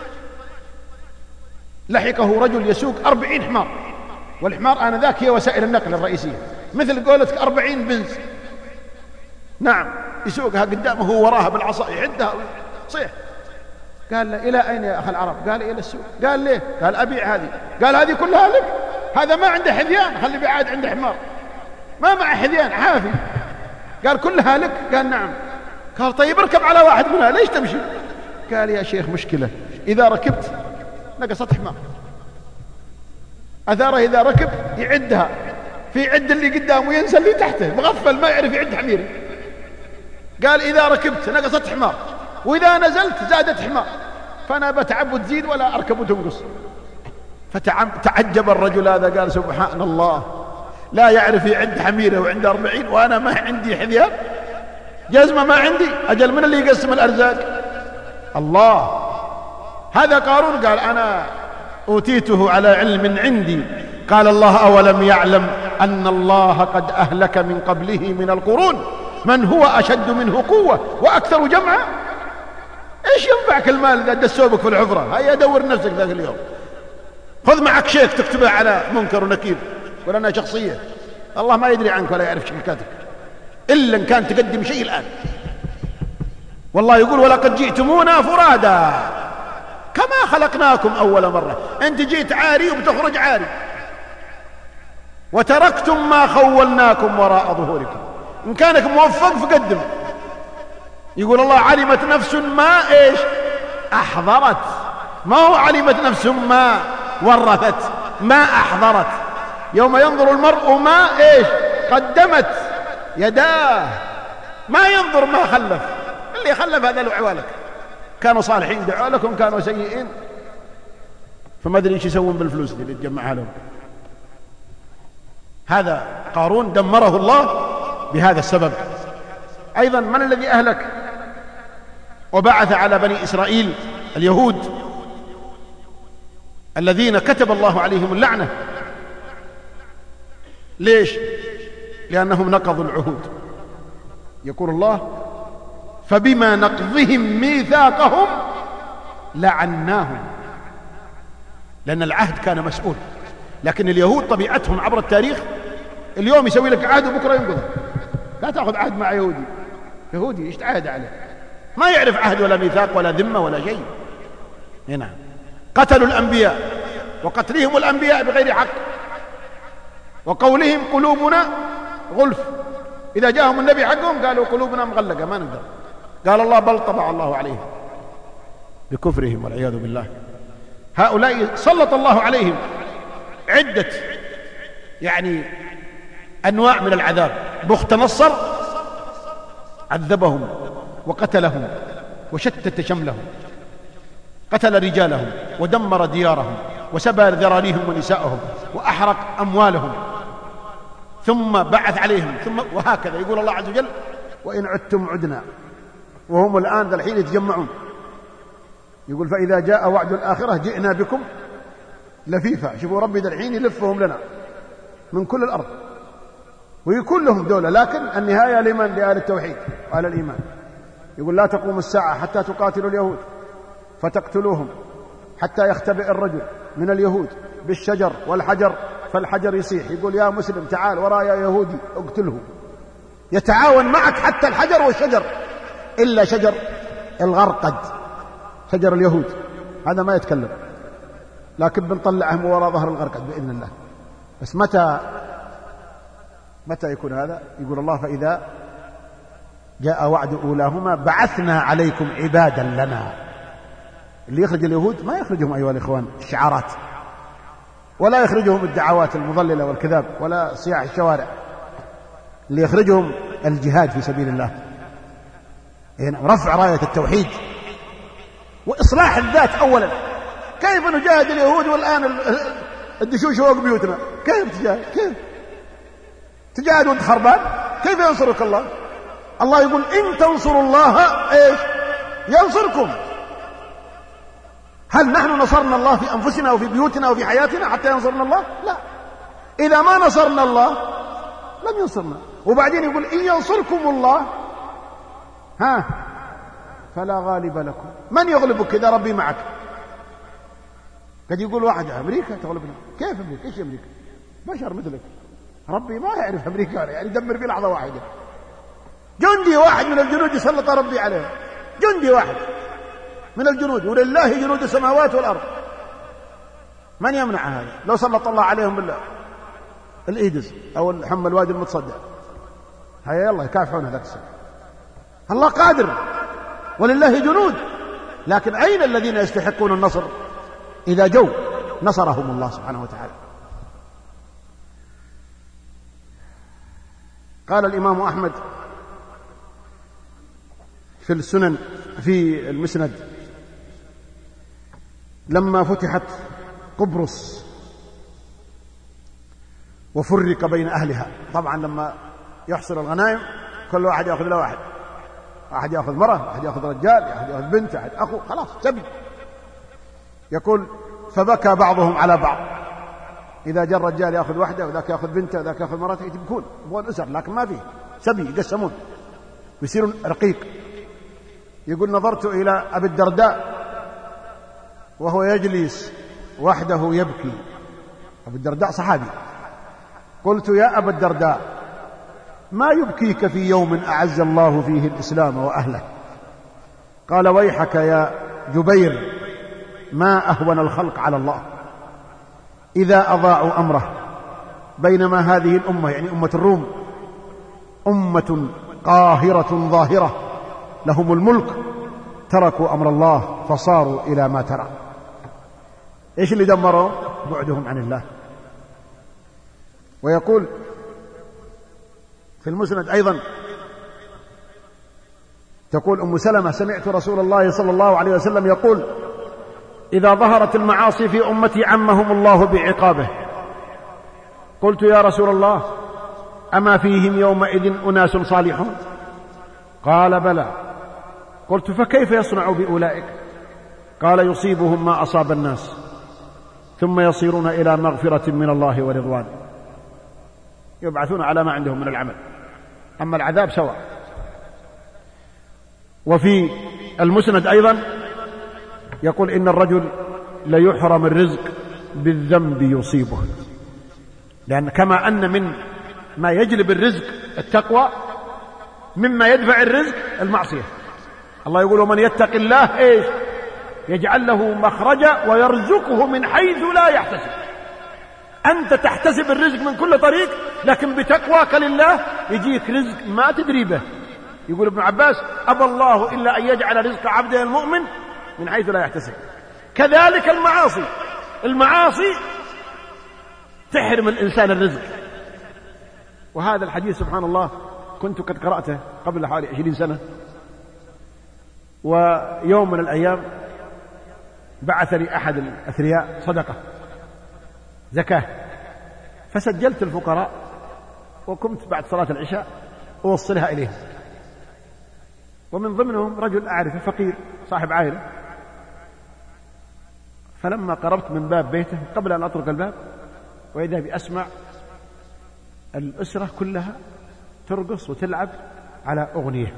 لحقه رجل يسوق 40 حمار، والحمار آنذاك هي وسائل النقل الرئيسية، مثل قولتك 40 بنز. نعم. يسوقها قدامه هو وراها بالعصا يعدها صيح. قال له إلى أين يا أخي العرب؟ قال إلى السوق. قال ليه؟ قال أبيع هذه. قال هذه كلها لك؟ هذا ما عنده حذيان، خلي بعاد عنده حمار ما معه حذيان حافي. قال كلها لك؟ قال نعم. قال طيب اركب على واحد منها، ليش تمشي؟ قال يا شيخ مشكلة، إذا ركبت نقصت حمار، أثاره إذا ركب يعدها في عد اللي قدامه ينسى اللي تحته، مغفل ما يعرف يعد حميره. قال إذا ركبت نقصت حمار، وإذا نزلت زادت حمار، فأنا بتعب وتزيد ولا أركب وتنقص. فتعجب الرجل هذا، قال سبحان الله، لا يعرف يعد حميره وعنده 40 وأنا ما عندي حذيان، جزمة ما عندي، أجل من اللي يقسم الأرزاق؟ الله. هذا قارون قال أنا أوتيته على علم عندي. قال الله أولم يعلم أن الله قد أهلك من قبله من القرون من هو أشد منه قوة وأكثر جمعا. إيش ينفعك المال إذا دسوبك في الحفرة؟ هيا دور نفسك ذاك اليوم، خذ معك شيك تكتبه على منكر ونكير، ولا أنا شخصية الله ما يدري عنك ولا يعرف شركاتك إلا إن كان تقدم شيء الآن. والله يقول ولقد جئتمونا فرادا كما خلقناكم أول مرة. أنت جيت عاري وبتخرج عاري، وتركتم ما خولناكم وراء ظهوركم. إن كانك موفق فقدم. يقول الله علمت نفس ما إيش أحضرت، ما هو علمت نفس ما ورثت، ما أحضرت. يوم ينظر المرء ما إيش قدمت يداه، ما ينظر ما خلف. اللي خلف هذا له عوالك، كانوا صالحين دعوا لكم، كانوا سيئين فما أدري إيش يسوون بالفلوس اللي تجمعها لهم. هذا قارون دمره الله بهذا السبب. أيضا من الذي أهلك وبعث على بني إسرائيل؟ اليهود الذين كتب الله عليهم اللعنة. ليش؟ لأنهم نقضوا العهود. يقول الله فبما نقضهم ميثاقهم لعناهم، لأن العهد كان مسؤول. لكن اليهود طبيعتهم عبر التاريخ، اليوم يسوي لك عهد وبكرة ينقضه. لا تأخذ عهد مع يهودي، يهودي ايش تعاهد عليه؟ ما يعرف عهد ولا ميثاق ولا ذمة ولا شيء. هنا قتلوا الأنبياء، وقتلهم الأنبياء بغير حق، وقولهم قلوبنا غلف. إذا جاءهم النبي حقهم قالوا قلوبنا مغلقة ما نقدر. قال الله بل طبع الله عليهم بكفرهم والعياذ بالله. هؤلاء سلط الله عليهم عدة أنواع من العذاب. بخت نصر عذبهم وقتلهم وشتت شملهم، قتل رجالهم ودمر ديارهم وسبى ذراريهم ونساءهم وأحرق أموالهم، ثم بعث عليهم، ثم وهكذا. يقول الله عز وجل وإن عدتم عدنا، وهم الآن ذا الحين يتجمعون. يقول فإذا جاء وعد الآخرة جئنا بكم لفيفا. شوفوا ربي ذا الحين يلفهم لنا من كل الأرض ويكون لهم دولة، لكن النهاية لمن؟ لأهل التوحيد وأهل الإيمان. يقول لا تقوم الساعة حتى تقاتلوا اليهود فتقتلوهم، حتى يختبئ الرجل من اليهود بالشجر والحجر فالحجر يصيح يقول يا مسلم تعال ورايا يهودي اقتله. يتعاون معك حتى الحجر والشجر، إلا شجر الغرقد شجر اليهود هذا ما يتكلم، لكن بنطلعهم وراء ظهر الغرقد بإذن الله. بس متى يكون هذا؟ يقول الله فإذا جاء وعد أولاهما بعثنا عليكم عبادا لنا. اللي يخرج اليهود ما يخرجهم أيها الإخوان الشعارات، ولا يخرجهم الدعوات المضللة والكذاب ولا صياح الشوارع. اللي يخرجهم الجهاد في سبيل الله، رفع راية التوحيد وإصلاح الذات أولا. كيف نجاهد اليهود والآن الدشوش فوق بيوتنا؟ كيف تجاهد؟ كيف تجاهد وانت خربان؟ كيف ينصرك الله؟ الله يقول إن تنصروا الله إيش ينصركم. هل نحن نصرنا الله في أنفسنا وفي بيوتنا وفي حياتنا حتى ينصرنا الله؟ لا. إذا ما نصرنا الله لم ينصرنا. وبعدين يقول إن ينصركم الله فلا غالب لكم. من يغلبك إذا ربي معك؟ قد يقول واحد أمريكا تغلبنا. كيف أمريكا؟ إيش أمريكا؟ بشر مثلك، ربي ما يعرف أمريكا، يدمر في لحظة واحدة. جندي واحد من الجنود يسلط ربي عليهم، جندي واحد من الجنود، ولله جنود السماوات والأرض. من يمنع هذا؟ لو سلط الله عليهم بالله الإيدز أو الحمى الوادي المتصدع، هيا يلا يكافحون هذاك السنة. الله قادر ولله جنود، لكن أين الذين يستحقون النصر؟ إذا جو نصرهم الله سبحانه وتعالى. قال الإمام أحمد في السنن في المسند لما فتحت قبرص وفرق بين أهلها، طبعا لما يحصل الغنائم كل واحد يأخذ له واحد، واحد يأخذ مرة، واحد يأخذ رجال، واحد يأخذ بنت، واحد أخو، خلاص سبي. يقول فبكى بعضهم على بعض، إذا جاء الرجال يأخذ واحدة وذاك يأخذ بنته وذاك يأخذ مرته يبكون، يبغون أسر، لكن ما فيه سبي، يقسمون ويصيرون رقيق. يقول نظرت إلى أبي الدرداء وهو يجلس وحده يبكي، أبو الدرداء صحابي، قلت يا أبا الدرداء ما يبكيك في يوم أعز الله فيه الإسلام وأهله؟ قال ويحك يا جبير، ما أهون الخلق على الله إذا أضاعوا أمره، بينما هذه الأمة يعني أمة الروم أمة قاهرة ظاهرة لهم الملك، تركوا أمر الله فصاروا إلى ما ترى. إيش اللي دمروا؟ بعدهم عن الله. ويقول في المسند أيضا، تقول أم سلمة سمعت رسول الله صلى الله عليه وسلم يقول إذا ظهرت المعاصي في أمتي عمهم الله بعقابه. قلت يا رسول الله أما فيهم يومئذ أناس صالحون؟ قال بلى. قلت فكيف يصنع بأولئك؟ قال يصيبهم ما أصاب الناس ثم يصيرون إلى مغفرة من الله ورضوان، يبعثون على ما عندهم من العمل، أما العذاب سواء. وفي المسند أيضا يقول إن الرجل ليحرم الرزق بالذنب يصيبه، لأن كما أن من ما يجلب الرزق التقوى، مما يدفع الرزق المعصية. الله يقول ومن يتق الله إيش؟ يجعل له مخرجا ويرزقه من حيث لا يحتسب. أنت تحتسب الرزق من كل طريق، لكن بتقواك لله يجيك رزق ما تدري به. يقول ابن عباس أبى الله إلا أن يجعل رزق عبده المؤمن من حيث لا يحتسب. كذلك المعاصي تحرم الإنسان الرزق. وهذا الحديث سبحان الله كنت قد قرأته قبل حوالي 20 سنة، ويوم من الأيام بعث لي أحد الأثرياء صدقة زكاة، فسجلت الفقراء وكنت بعد صلاة العشاء أوصلها إليهم، ومن ضمنهم رجل أعرفه فقير صاحب عائلة. فلما قربت من باب بيته قبل أن أطرق الباب وإذا بأسمع الأسرة كلها ترقص وتلعب على أغنية.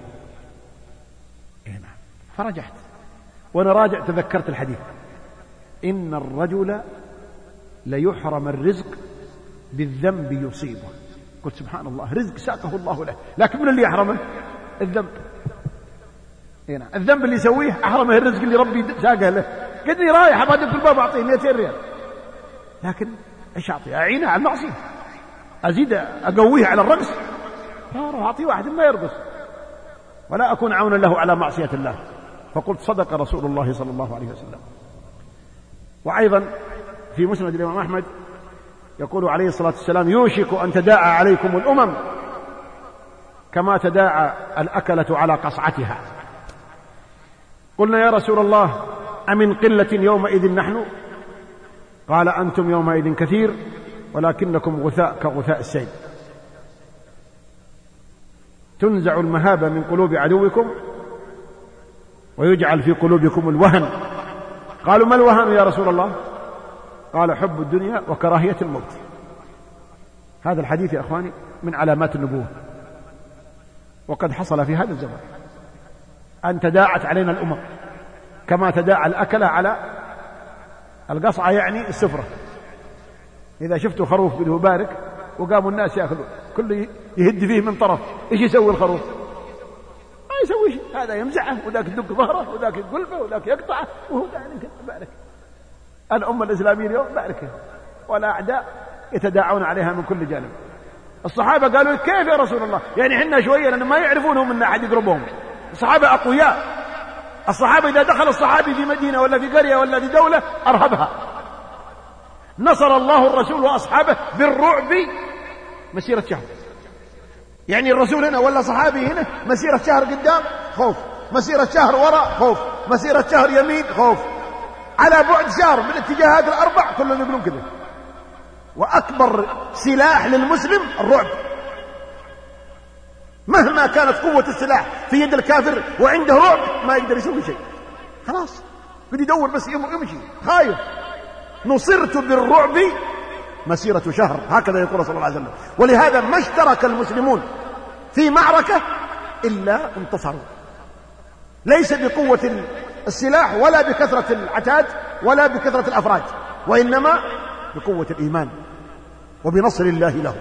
فرجعت وأنا راجع تذكرت الحديث إن الرجل ليحرم الرزق بالذنب يصيبه. قلت سبحان الله، رزق ساقه الله له، لكن من اللي يحرمه؟ الذنب. الذنب اللي يسويه أحرمه الرزق اللي ربي ساقه له. قدني رايح أبغى في الباب أعطيه 200 ريال، لكن إيش أعطيه؟ أعينه على المعصية، أزيد أقويه على الرقص، أعطيه واحد ما يرقص ولا أكون عونا له على معصية الله. فقلت صدق رسول الله صلى الله عليه وسلم. وأيضا في مسند الإمام أحمد يقول عليه الصلاة والسلام يوشك أن تداعى عليكم الأمم كما تداعى الأكلة على قصعتها. قلنا يا رسول الله أمن قلة يومئذ نحن؟ قال أنتم يومئذ كثير ولكنكم غثاء كغثاء السيل. تنزع المهابة من قلوب عدوكم ويجعل في قلوبكم الوهن. قالوا ما الوهن يا رسول الله؟ قال حب الدنيا وكراهية الموت. هذا الحديث يا أخواني من علامات النبوة، وقد حصل في هذا الزمان أن تداعت علينا الأمم كما تداعى الأكلة على القصعة، يعني السفرة. إذا شفتوا خروف بده بارك وقاموا الناس يأخذوا، كل يهد فيه من طرف، إيش يسوي الخروف؟ هذا يمزعه وذاك يدق ظهره وذاك يقلبه وذاك يقطعه وهو ذلك. بارك الأمة الإسلامية اليوم باركه، ولا أعداء يتداعون عليها من كل جانب. الصحابة قالوا كيف يا رسول الله؟ يعني حنا شوية لأن ما يعرفونهم أن أحد يقربهم. الصحابة أقوياء. الصحابة إذا دخل الصحابي في مدينة ولا في قرية ولا في دولة أرهبها. نصر الله الرسول وأصحابه بالرعب مسيرة شهر. يعني الرسول هنا ولا صحابي هنا مسيرة شهر قدام خوف، مسيرة شهر وراء خوف، مسيرة شهر يمين خوف، على بعد شهر من الاتجاهات الأربع كلهم يقولون كذا. وأكبر سلاح للمسلم الرعب. مهما كانت قوة السلاح في يد الكافر وعنده رعب ما يقدر يسوي شيء، خلاص بده يدور بس يمشي خايف. نصرت بالرعب مسيرة شهر، هكذا يقول صلى الله عليه وسلم. ولهذا ما اشترك المسلمون في معركة إلا انتصروا، ليس بقوة السلاح ولا بكثرة العتاد ولا بكثرة الأفراج، وإنما بقوة الإيمان وبنصر الله له.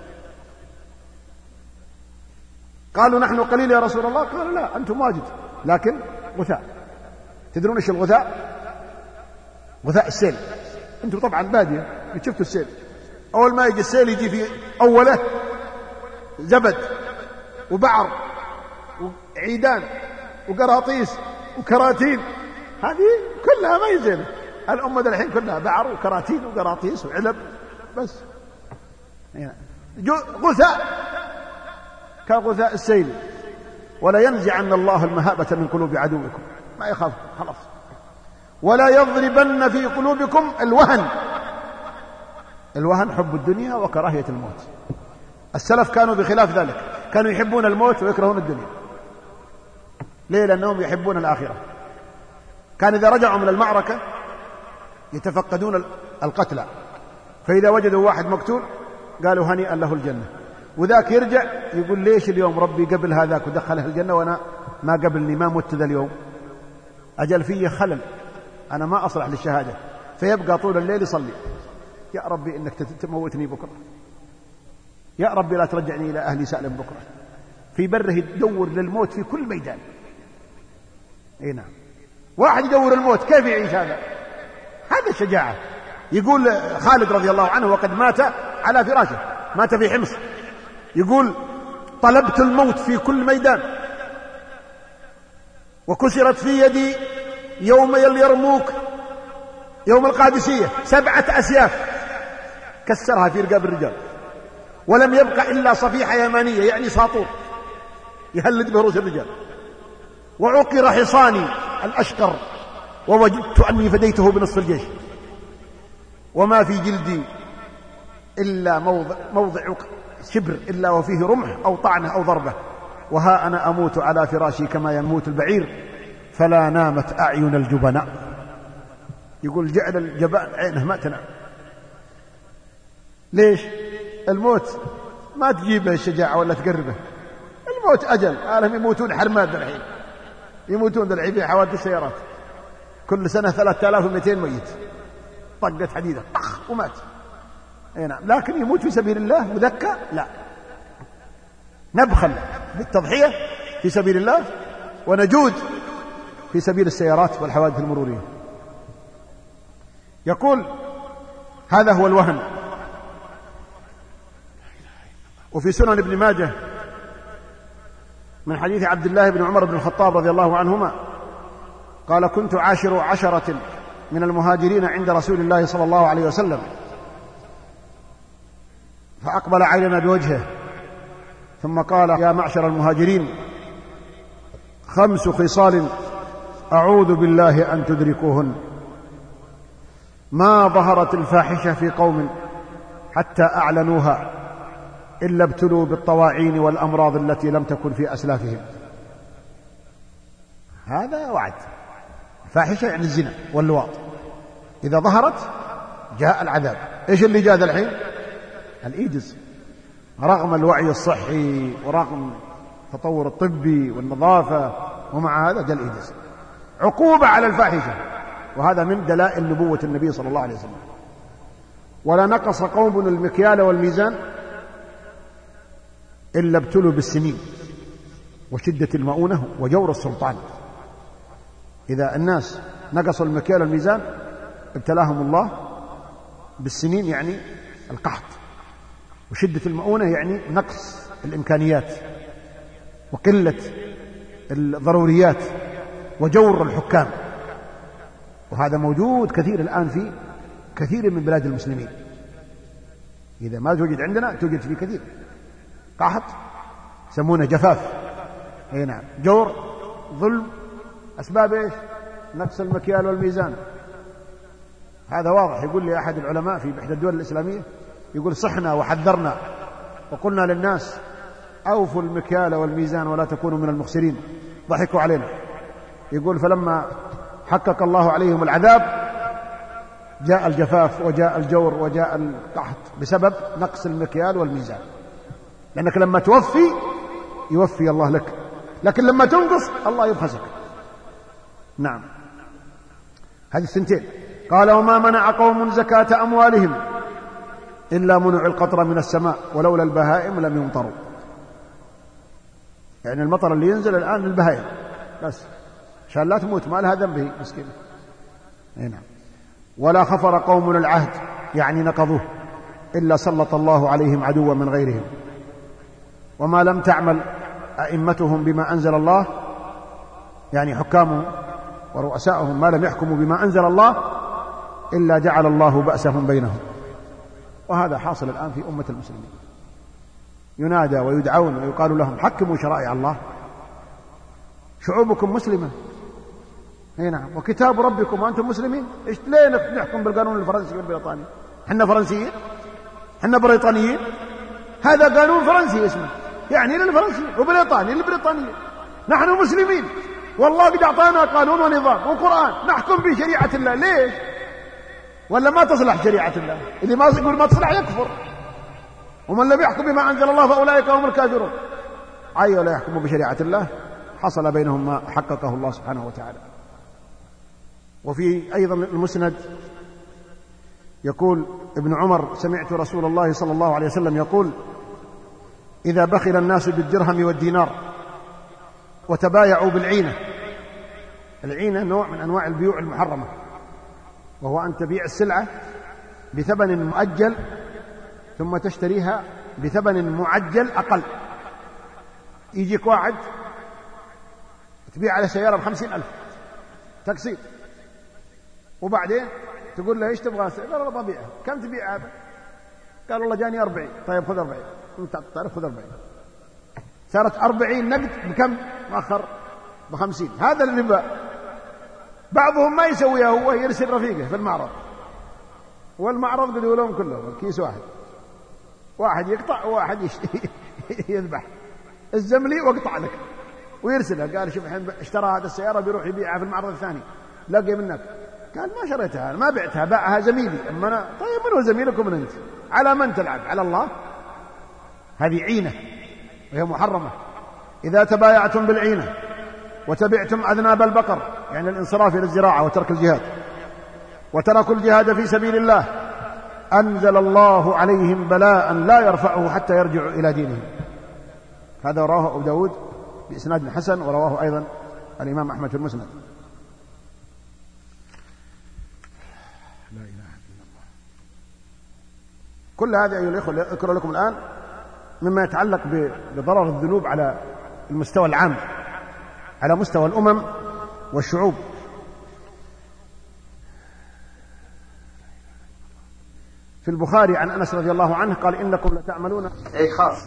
قالوا نحن قليل يا رسول الله، قالوا لا أنتم واجد لكن غثاء. تدرون إيش الغثاء؟ غثاء السيل. أنتم طبعا بادية شفتوا السيل، أول ما يجي السيل يجي في أوله زبد وبعر وعيدان وقراطيس وكراتين، هذه كلها ما يزينه. الأمة الحين كلها بعر وكراتين وقراطيس وعلب بس، غثاء كغثاء السيل. ولا ينزعن الله المهابة من قلوب عدوكم، ما يخاف خلاص. ولا يضربن في قلوبكم الوهن. الوهن حب الدنيا وكراهية الموت. السلف كانوا بخلاف ذلك، كانوا يحبون الموت ويكرهون الدنيا. ليه؟ لأنهم يحبون الآخرة. كان إذا رجعوا من المعركة يتفقدون القتلى، فإذا وجدوا واحد مقتول قالوا هنيئا له الجنة، وذاك يرجع يقول ليش اليوم ربي قبل هذاك ودخله الجنة وأنا ما قبلني، ما مت ذا اليوم، أجل فيه خلل، أنا ما أصلح للشهادة. فيبقى طول الليل يصلي، يا ربي إنك تموتني بكرة، يا ربي لا ترجعني إلى أهلي سالم بكرة. في بره يدور للموت في كل ميدان. اي نعم، واحد يدور الموت كيف يعيش هذا؟ هذا شجاعة. يقول خالد رضي الله عنه وقد مات على فراشه، مات في حمص، يقول طلبت الموت في كل ميدان، وكسرت في يدي يوم اليرموك يوم القادسية 7 أسياف كسرها في رقاب الرجال، ولم يبقى إلا صفيحة يمانية يعني ساطور يهلد برؤوس الرجال. وعقر حصاني الأشقر ووجدت أني فديته بنصف الجيش، وما في جلدي إلا موضع شبر إلا وفيه رمح أو طعنة أو ضربة، وها أنا أموت على فراشي كما يموت البعير فلا نامت أعين الجبناء. يقول جعل الجبان عينه ما تنام. ليش؟ الموت ما تجيبه الشجاعة ولا تقربه، الموت أجل. عالم يموتون حرمات الحين، يموتون الحين في حوادث السيارات كل سنة 3200 ميت، طقت حديدة طخ ومات. اي نعم، لكن يموت في سبيل الله مذكى لا، نبخل بالتضحية في سبيل الله ونجود في سبيل السيارات والحوادث المرورية. يقول هذا هو الوهن. وفي سنن ابن ماجه من حديث عبد الله بن عمر بن الخطاب رضي الله عنهما قال كنت عاشر 10 من المهاجرين عند رسول الله صلى الله عليه وسلم، فأقبل علينا بوجهه ثم قال يا معشر المهاجرين 5 خصال أعوذ بالله أن تدركوهن: ما ظهرت الفاحشة في قوم حتى أعلنوها إلا ابتلوا بالطواعين والأمراض التي لم تكن في أسلافهم. هذا وعد. فاحشة يعني الزنا واللواط، إذا ظهرت جاء العذاب. إيش اللي جاء الحين؟ الإيدز، رغم الوعي الصحي ورغم التطور الطبي والنظافة، ومع هذا جاء الإيدز، عقوبة على الفاحشة. وهذا من دلائل نبوة النبي صلى الله عليه وسلم. ولا نقص قوم المكيال والميزان إلا ابتلوا بالسنين. وشدة المؤونة وجور السلطان. إذا الناس نقصوا المكيال والميزان ابتلاهم الله بالسنين، يعني القحط، وشدة المؤونة يعني نقص الإمكانيات وقلة الضروريات وجور الحكام. وهذا موجود كثير الآن في كثير من بلاد المسلمين. إذا ما توجد عندنا توجد في كثير. قحط يسمونه جفاف، اي نعم، جور، ظلم، أسباب إيش؟ نقص المكيال والميزان. هذا واضح. يقول لي أحد العلماء في إحدى الدول الإسلامية، يقول صحنا وحذرنا وقلنا للناس أوفوا المكيال والميزان ولا تكونوا من المخسرين، ضحكوا علينا. يقول فلما حقق الله عليهم العذاب جاء الجفاف وجاء الجور وجاء القحط بسبب نقص المكيال والميزان. لأنك لما توفي يوفي الله لك، لكن لما تنقص الله يبخسك. نعم، هذه الثنتين. قال وما منع قوم زكاة أموالهم إلا منع القطر من السماء ولولا البهائم لم يمطروا. يعني المطر اللي ينزل الآن للبهائم بس عشان لا تموت، ما لها ذنب مسكين. نعم. ولا خفر قوم العهد، يعني نقضوه، إلا سلط الله عليهم عدوا من غيرهم. وما لم تعمل أئمتهم بما أنزل الله، يعني حكامهم ورؤساءهم ما لم يحكموا بما أنزل الله إلا جعل الله بأسهم بينهم. وهذا حاصل الآن في أمة المسلمين. ينادى ويدعون ويقال لهم حكموا شرائع الله، شعوبكم مسلمة، نعم، وكتاب ربكم وأنتم مسلمين. إيش ليه نحكم بالقانون الفرنسي والبريطاني؟ حنا فرنسيين؟ حنا بريطانيين؟ هذا قانون فرنسي اسمه، يعني للفرنسي، وبريطاني للبريطانيين. نحن مسلمين، والله قد أعطانا قانون ونظام وقرآن نحكم بشريعة الله. ليش؟ ولا ما تصلح شريعة الله؟ اللي ما يقول ما تصلح يكفر. ومن لم يحكم بما أنزل الله فأولئك هم الكافرون. أي ولا يحكموا بشريعة الله، حصل بينهم ما حققه الله سبحانه وتعالى. وفي أيضا المسند يقول ابن عمر سمعت رسول الله صلى الله عليه وسلم يقول إذا بخل الناس بالدرهم والدينار وتبايعوا بالعينة. العينة نوع من أنواع البيوع المحرمة، وهو أن تبيع السلعة بثمن مؤجل ثم تشتريها بثمن معجل أقل. يجيك واحد تبيع على سيارة ب50,000 تقسيط، وبعدين تقول له ايش تبغى؟ لا لا ببيعها. كم تبيع هذا؟ قال والله جاني 40. طيب خذ 40. انت تعرف خذ 40. صارت 40 نقد بكم؟ مؤخر ب50. هذا الربا. بعضهم ما يسويها، هو يرسل رفيقه في المعرض، والمعرض قد يقولون كلهم كيس واحد يقطع وواحد يذبح الزملي واقطع لك ويرسلها. قال شوف الحين اشترى هذا السيارة بيروح يبيعها في المعرض الثاني، لقي منك. قال ما شريتها، ما بعتها، باعها زميلي. أما أنا طيب من هو زميلك ومن أنت؟ على من تلعب؟ على الله. هذه عينة وهي محرمة. إذا تبايعتم بالعينة وتبعتم أذناب البقر، يعني الانصراف إلى الزراعة وترك الجهاد، وتركوا الجهاد في سبيل الله، أنزل الله عليهم بلاء لا يرفعه حتى يرجعوا إلى دينهم. هذا رواه أبو داود بإسناد حسن، ورواه أيضا الإمام أحمد في المسند. لا إله إلا الله. كل هذه أيها الإخوة أذكر لكم الآن مما يتعلق بضرر الذنوب على المستوى العام، على مستوى الأمم والشعوب. في البخاري عن أنس رضي الله عنه قال إنكم لتعملون أي خاص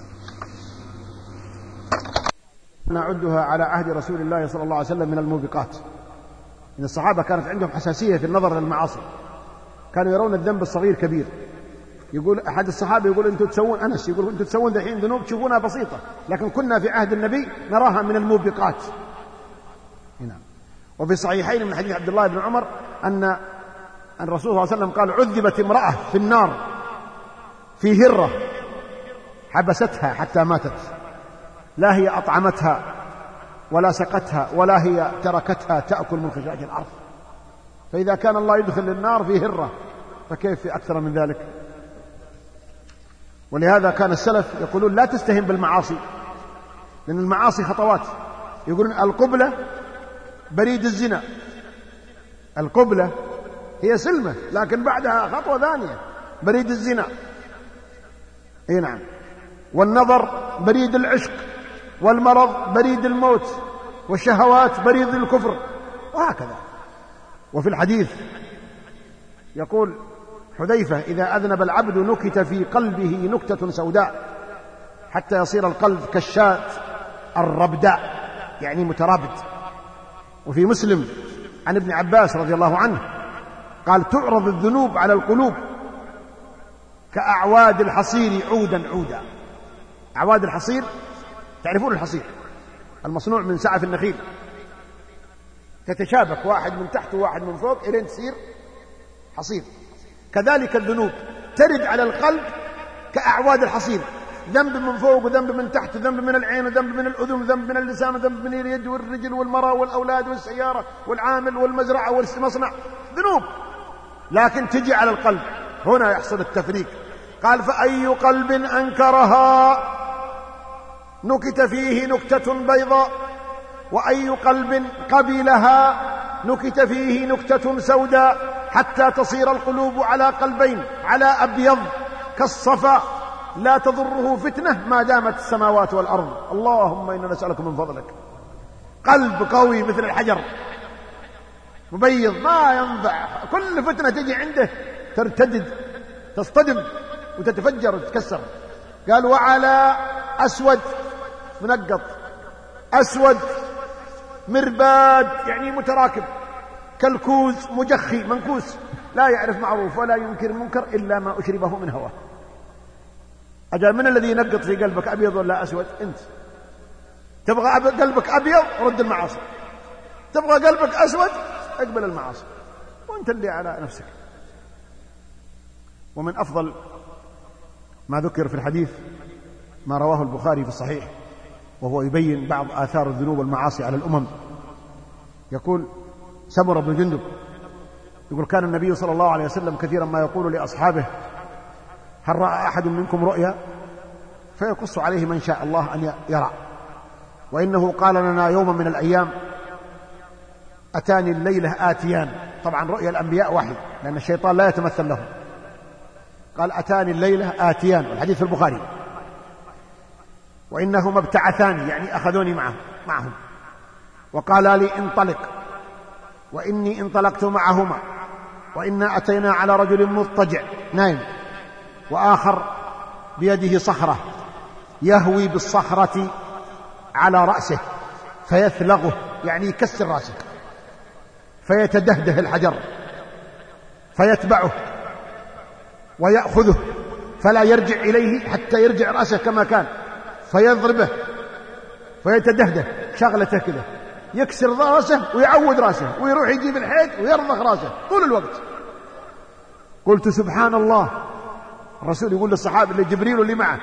نعدها على عهد رسول الله صلى الله عليه وسلم من الموبقات. إن الصحابة كانت عندهم حساسية في النظر للمعاصي، كانوا يرون الذنب الصغير كبير. يقول أحد الصحابة يقول أنتم تسوون، أنس يقول أنتم تسوون دحين ذنوب تشوفونها بسيطة، لكن كنا في عهد النبي نراها من الموبقات. هنا. وفي الصحيحين من حديث عبد الله بن عمر أن الرسول صلى الله عليه وسلم قال عذبت امرأة في النار في هرة حبستها حتى ماتت، لا هي أطعمتها ولا سقتها ولا هي تركتها تأكل من خشاج الأرض. فإذا كان الله يدخل النار في هرة فكيف في أكثر من ذلك؟ ولهذا كان السلف يقولون لا تستهن بالمعاصي، لأن المعاصي خطوات. يقولون القبلة بريد الزنا، القبلة هي سلمة لكن بعدها خطوة ثانية بريد الزنا. اي نعم. والنظر بريد العشق، والمرض بريد الموت، والشهوات بريد الكفر، وهكذا. وفي الحديث يقول حذيفة: إذا أذنب العبد نكت في قلبه نكتة سوداء حتى يصير القلب كالشاة الربداء، يعني مترابد. وفي مسلم عن ابن عباس رضي الله عنه قال: تعرض الذنوب على القلوب كأعواد الحصير عودا عودا. أعواد الحصير، تعرفون الحصير المصنوع من سعف النخيل، تتشابك واحد من تحت وواحد من فوق إلين تصير حصير. كذلك الذنوب ترد على القلب كأعواد الحصير، ذنب من فوق وذنب من تحت، ذنب من العين وذنب من الأذن وذنب من اللسان وذنب من اليد والرجل والمرأة والأولاد والسيارة والعامل والمزرعة والمصنع، ذنوب لكن تجي على القلب. هنا يحصل التفريق. قال: فأي قلب أنكرها نكت فيه نكتة بيضاء، وأي قلب قبلها نكت فيه نكتة سوداء، حتى تصير القلوب على قلبين، على أبيض كالصفا لا تضره فتنة ما دامت السماوات والأرض. اللهم إنا نسألك من فضلك. قلب قوي مثل الحجر مبيض ما ينفع، كل فتنة تجي عنده ترتدد، تصطدم وتتفجر وتتكسر. قال: وعلى أسود منقط، أسود مرباد يعني متراكب، كالكوز مجخي منكوس، لا يعرف معروف ولا ينكر منكر إلا ما أشربه من هواه. أجل من الذي ينقط في قلبك، أبيض ولا أسود؟ أنت. تبغى قلبك أبيض رد المعاصي، تبغى قلبك أسود اقبل المعاصي، وأنت اللي على نفسك. ومن أفضل ما ذكر في الحديث ما رواه البخاري في الصحيح، وهو يبين بعض آثار الذنوب والمعاصي على الأمم. يقول سمرة بن جندب يقول: كان النبي صلى الله عليه وسلم كثيرا ما يقول لأصحابه: هل رأى أحد منكم رؤيا؟ فيقص عليه من شاء الله أن يرى. وإنه قال لنا يوما من الأيام: أتاني الليلة آتيان. طبعا رؤيا الأنبياء وحي لأن الشيطان لا يتمثل لهم. قال: أتاني الليلة آتيان، والحديث في البخاري. وإنهما ابتعثاني يعني أخذوني معهم، وقال لي: انطلق. وإني انطلقت معهما، وإنا أتينا على رجل مضطجع نايم، وآخر بيده صخرة يهوي بالصخرة على رأسه فيثلغه يعني يكسر رأسه، فيتدهده الحجر فيتبعه ويأخذه فلا يرجع إليه حتى يرجع رأسه كما كان، فيضربه فيتدهده شغلته كذا، يكسر رأسه ويعود رأسه ويروح يجيب الحيط ويرضخ رأسه طول الوقت. قلت: سبحان الله. الرسول يقول للصحابة لجبريل اللي معه: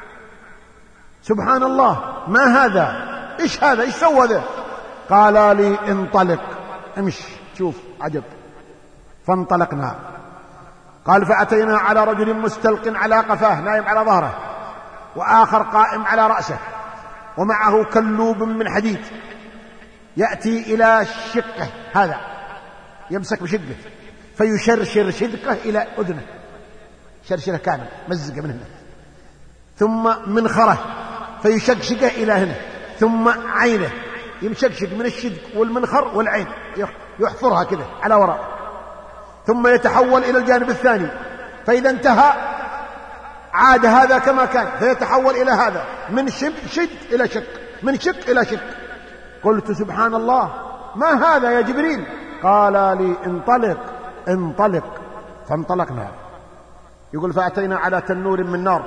سبحان الله، ما هذا؟ إيش هذا؟ إيش سوى ذا؟ قال لي: انطلق، امش، شوف عجب. فانطلقنا. قال: فأتينا على رجل مستلق على قفاه نايم على ظهره، وآخر قائم على رأسه، ومعه كلوب من حديد يأتي إلى شقه، هذا يمسك بشقه فيشرشر شدقه إلى أذنه، شرشره كامل مزقه من هنا، ثم منخره فيشقشقه إلى هنا، ثم عينه يمشقشق من الشدق والمنخر والعين يحفرها كذا على وراء، ثم يتحول إلى الجانب الثاني، فإذا انتهى عاد هذا كما كان فيتحول إلى هذا، من شد إلى شق، من شق إلى شق. قلت: سبحان الله، ما هذا يا جبريل؟ قال لي: انطلق انطلق. فانطلقنا. يقول: فأتينا على تنور من نار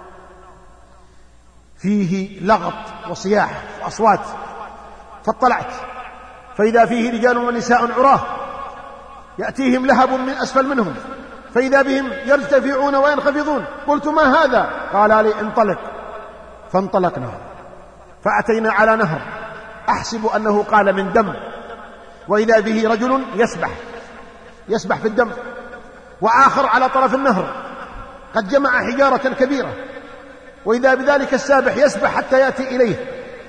فيه لغط وصياح وأصوات، فاطلعت فإذا فيه رجال ونساء عراه يأتيهم لهب من أسفل منهم، فإذا بهم يرتفعون وينخفضون. قلت: ما هذا؟ قال لي: انطلق. فانطلقنا. فأتينا على نهر أحسب أنه قال من دم، وإذا به رجل يسبح في الدم، وآخر على طرف النهر قد جمع حجارة كبيرة، وإذا بذلك السابح يسبح حتى يأتي إليه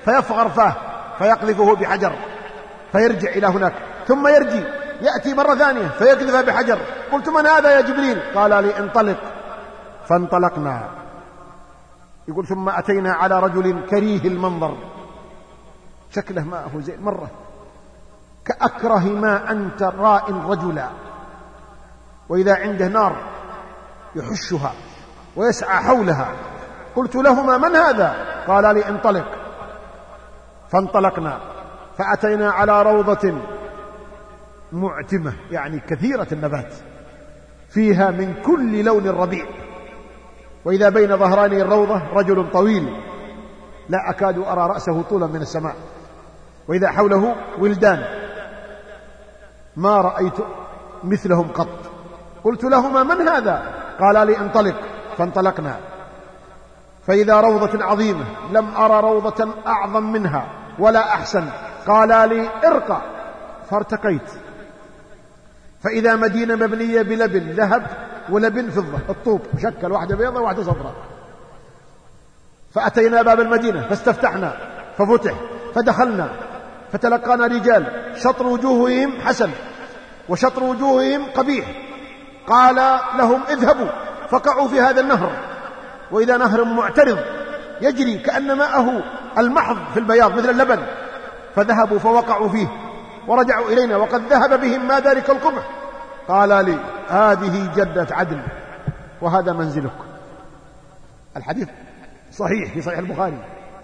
فيفغر فاه فيقذفه بحجر فيرجع إلى هناك، ثم يرجي يأتي مرة ثانية فيقذفه بحجر. قلت من هذا يا جبريل؟ قال لي انطلق، فانطلقنا. يقول ثم أتينا على رجل كريه المنظر، شكله ما هو زين مرة، كأكره ما أنت راء رجلا، وإذا عنده نار يحشها ويسعى حولها. قلت لهما من هذا؟ قال لي انطلق، فانطلقنا فأتينا على روضة معتمة، يعني كثيرة النبات، فيها من كل لون الربيع، وإذا بين ظهراني الروضة رجل طويل لا أكاد أرى رأسه طولا من السماء، وإذا حوله ولدان ما رأيت مثلهم قط. قلت لهما من هذا؟ قال لي انطلق، فانطلقنا فإذا روضة عظيمة لم أرى روضة أعظم منها ولا أحسن. قال لي ارقى، فارتقيت فإذا مدينة مبنية بلبن ذهب ولبن فضة، الطوب مشكل، واحدة بيضة واحدة صفراء. فأتينا باب المدينة فاستفتحنا ففتح، فدخلنا فتلقانا رجال شطر وجوههم حسن وشطر وجوههم قبيح. قال لهم اذهبوا فقعوا في هذا النهر، وإذا نهر معترض يجري كأن ماءه المحض في البياض مثل اللبن، فذهبوا فوقعوا فيه ورجعوا إلينا وقد ذهب بهم ما ذلك القبح. قال لي هذه جنة عدن وهذا منزلك. الحديث صحيح في صحيح البخاري،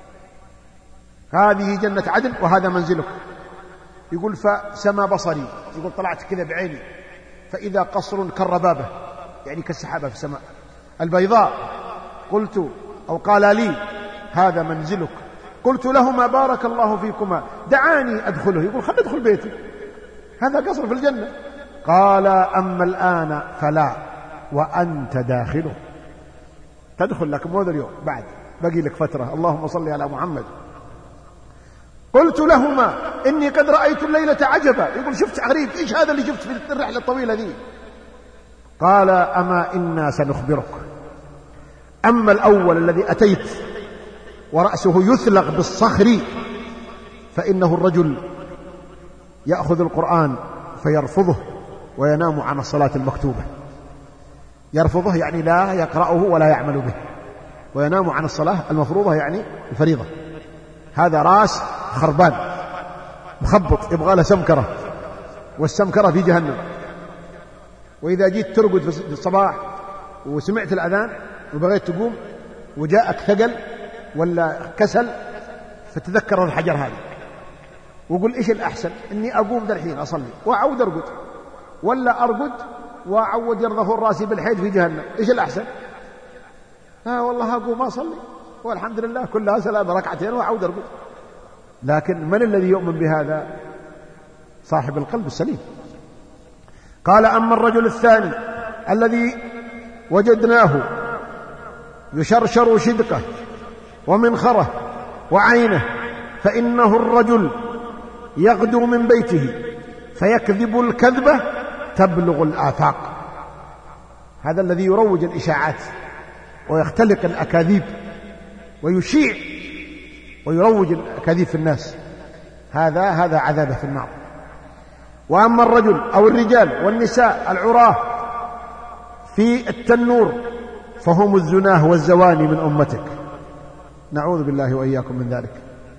هذه جنة عدن وهذا منزلك. يقول فسما بصري، يقول طلعت كذا بعيني فإذا قصر كالربابة، يعني كالسحابة في السماء البيضاء. قلت أو قال لي هذا منزلك. قلت لهما بارك الله فيكما، دعاني أدخله. يقول خل ندخل بيتي، هذا قصر في الجنة. قال أما الآن فلا وأنت داخله، تدخل لك مو ذا اليوم، بعد بقي لك فترة، اللهم صل على محمد. قلت لهما إني قد رأيت الليلة عجبا. يقول شفت غريب، إيش هذا اللي شفت في الرحلة الطويلة ذي؟ قال أما إنا سنخبرك. أما الأول الذي أتيت ورأسه يثلغ بالصخر فإنه الرجل يأخذ القرآن فيرفضه وينام عن الصلاة المكتوبة. يرفضه يعني لا يقرأه ولا يعمل به، وينام عن الصلاة المفروضة يعني الفريضة. هذا راس خربان مخبط يبغى له سمكرة، والسمكرة في جهنم. وإذا جيت ترقد في الصباح وسمعت الأذان وبغيت تقوم وجاءك ثقل ولا كسل فتذكر الحجر هذا وقل إيش الأحسن، إني أقوم ذا الحين أصلي وأعود أرقد، ولا أرقد وأعود يرضخ راسي بالحيط في جهنم، إيش الأحسن؟ والله أقوم أصلي والحمد لله كلها سلام ركعتين وأعود أرقد. لكن من الذي يؤمن بهذا؟ صاحب القلب السليم. قال أما الرجل الثاني الذي وجدناه يشرشر شدقه ومنخره وعينه، فإنه الرجل يغدو من بيته فيكذب الكذبة تبلغ الآفاق. هذا الذي يروج الإشاعات ويختلق الأكاذيب ويشيع ويروج الأكاذيب في الناس، هذا عذابه في النار. وأما الرجل أو الرجال والنساء العراه في التنور فهم الزناه والزواني من أمتك، نعوذ بالله وإياكم من ذلك.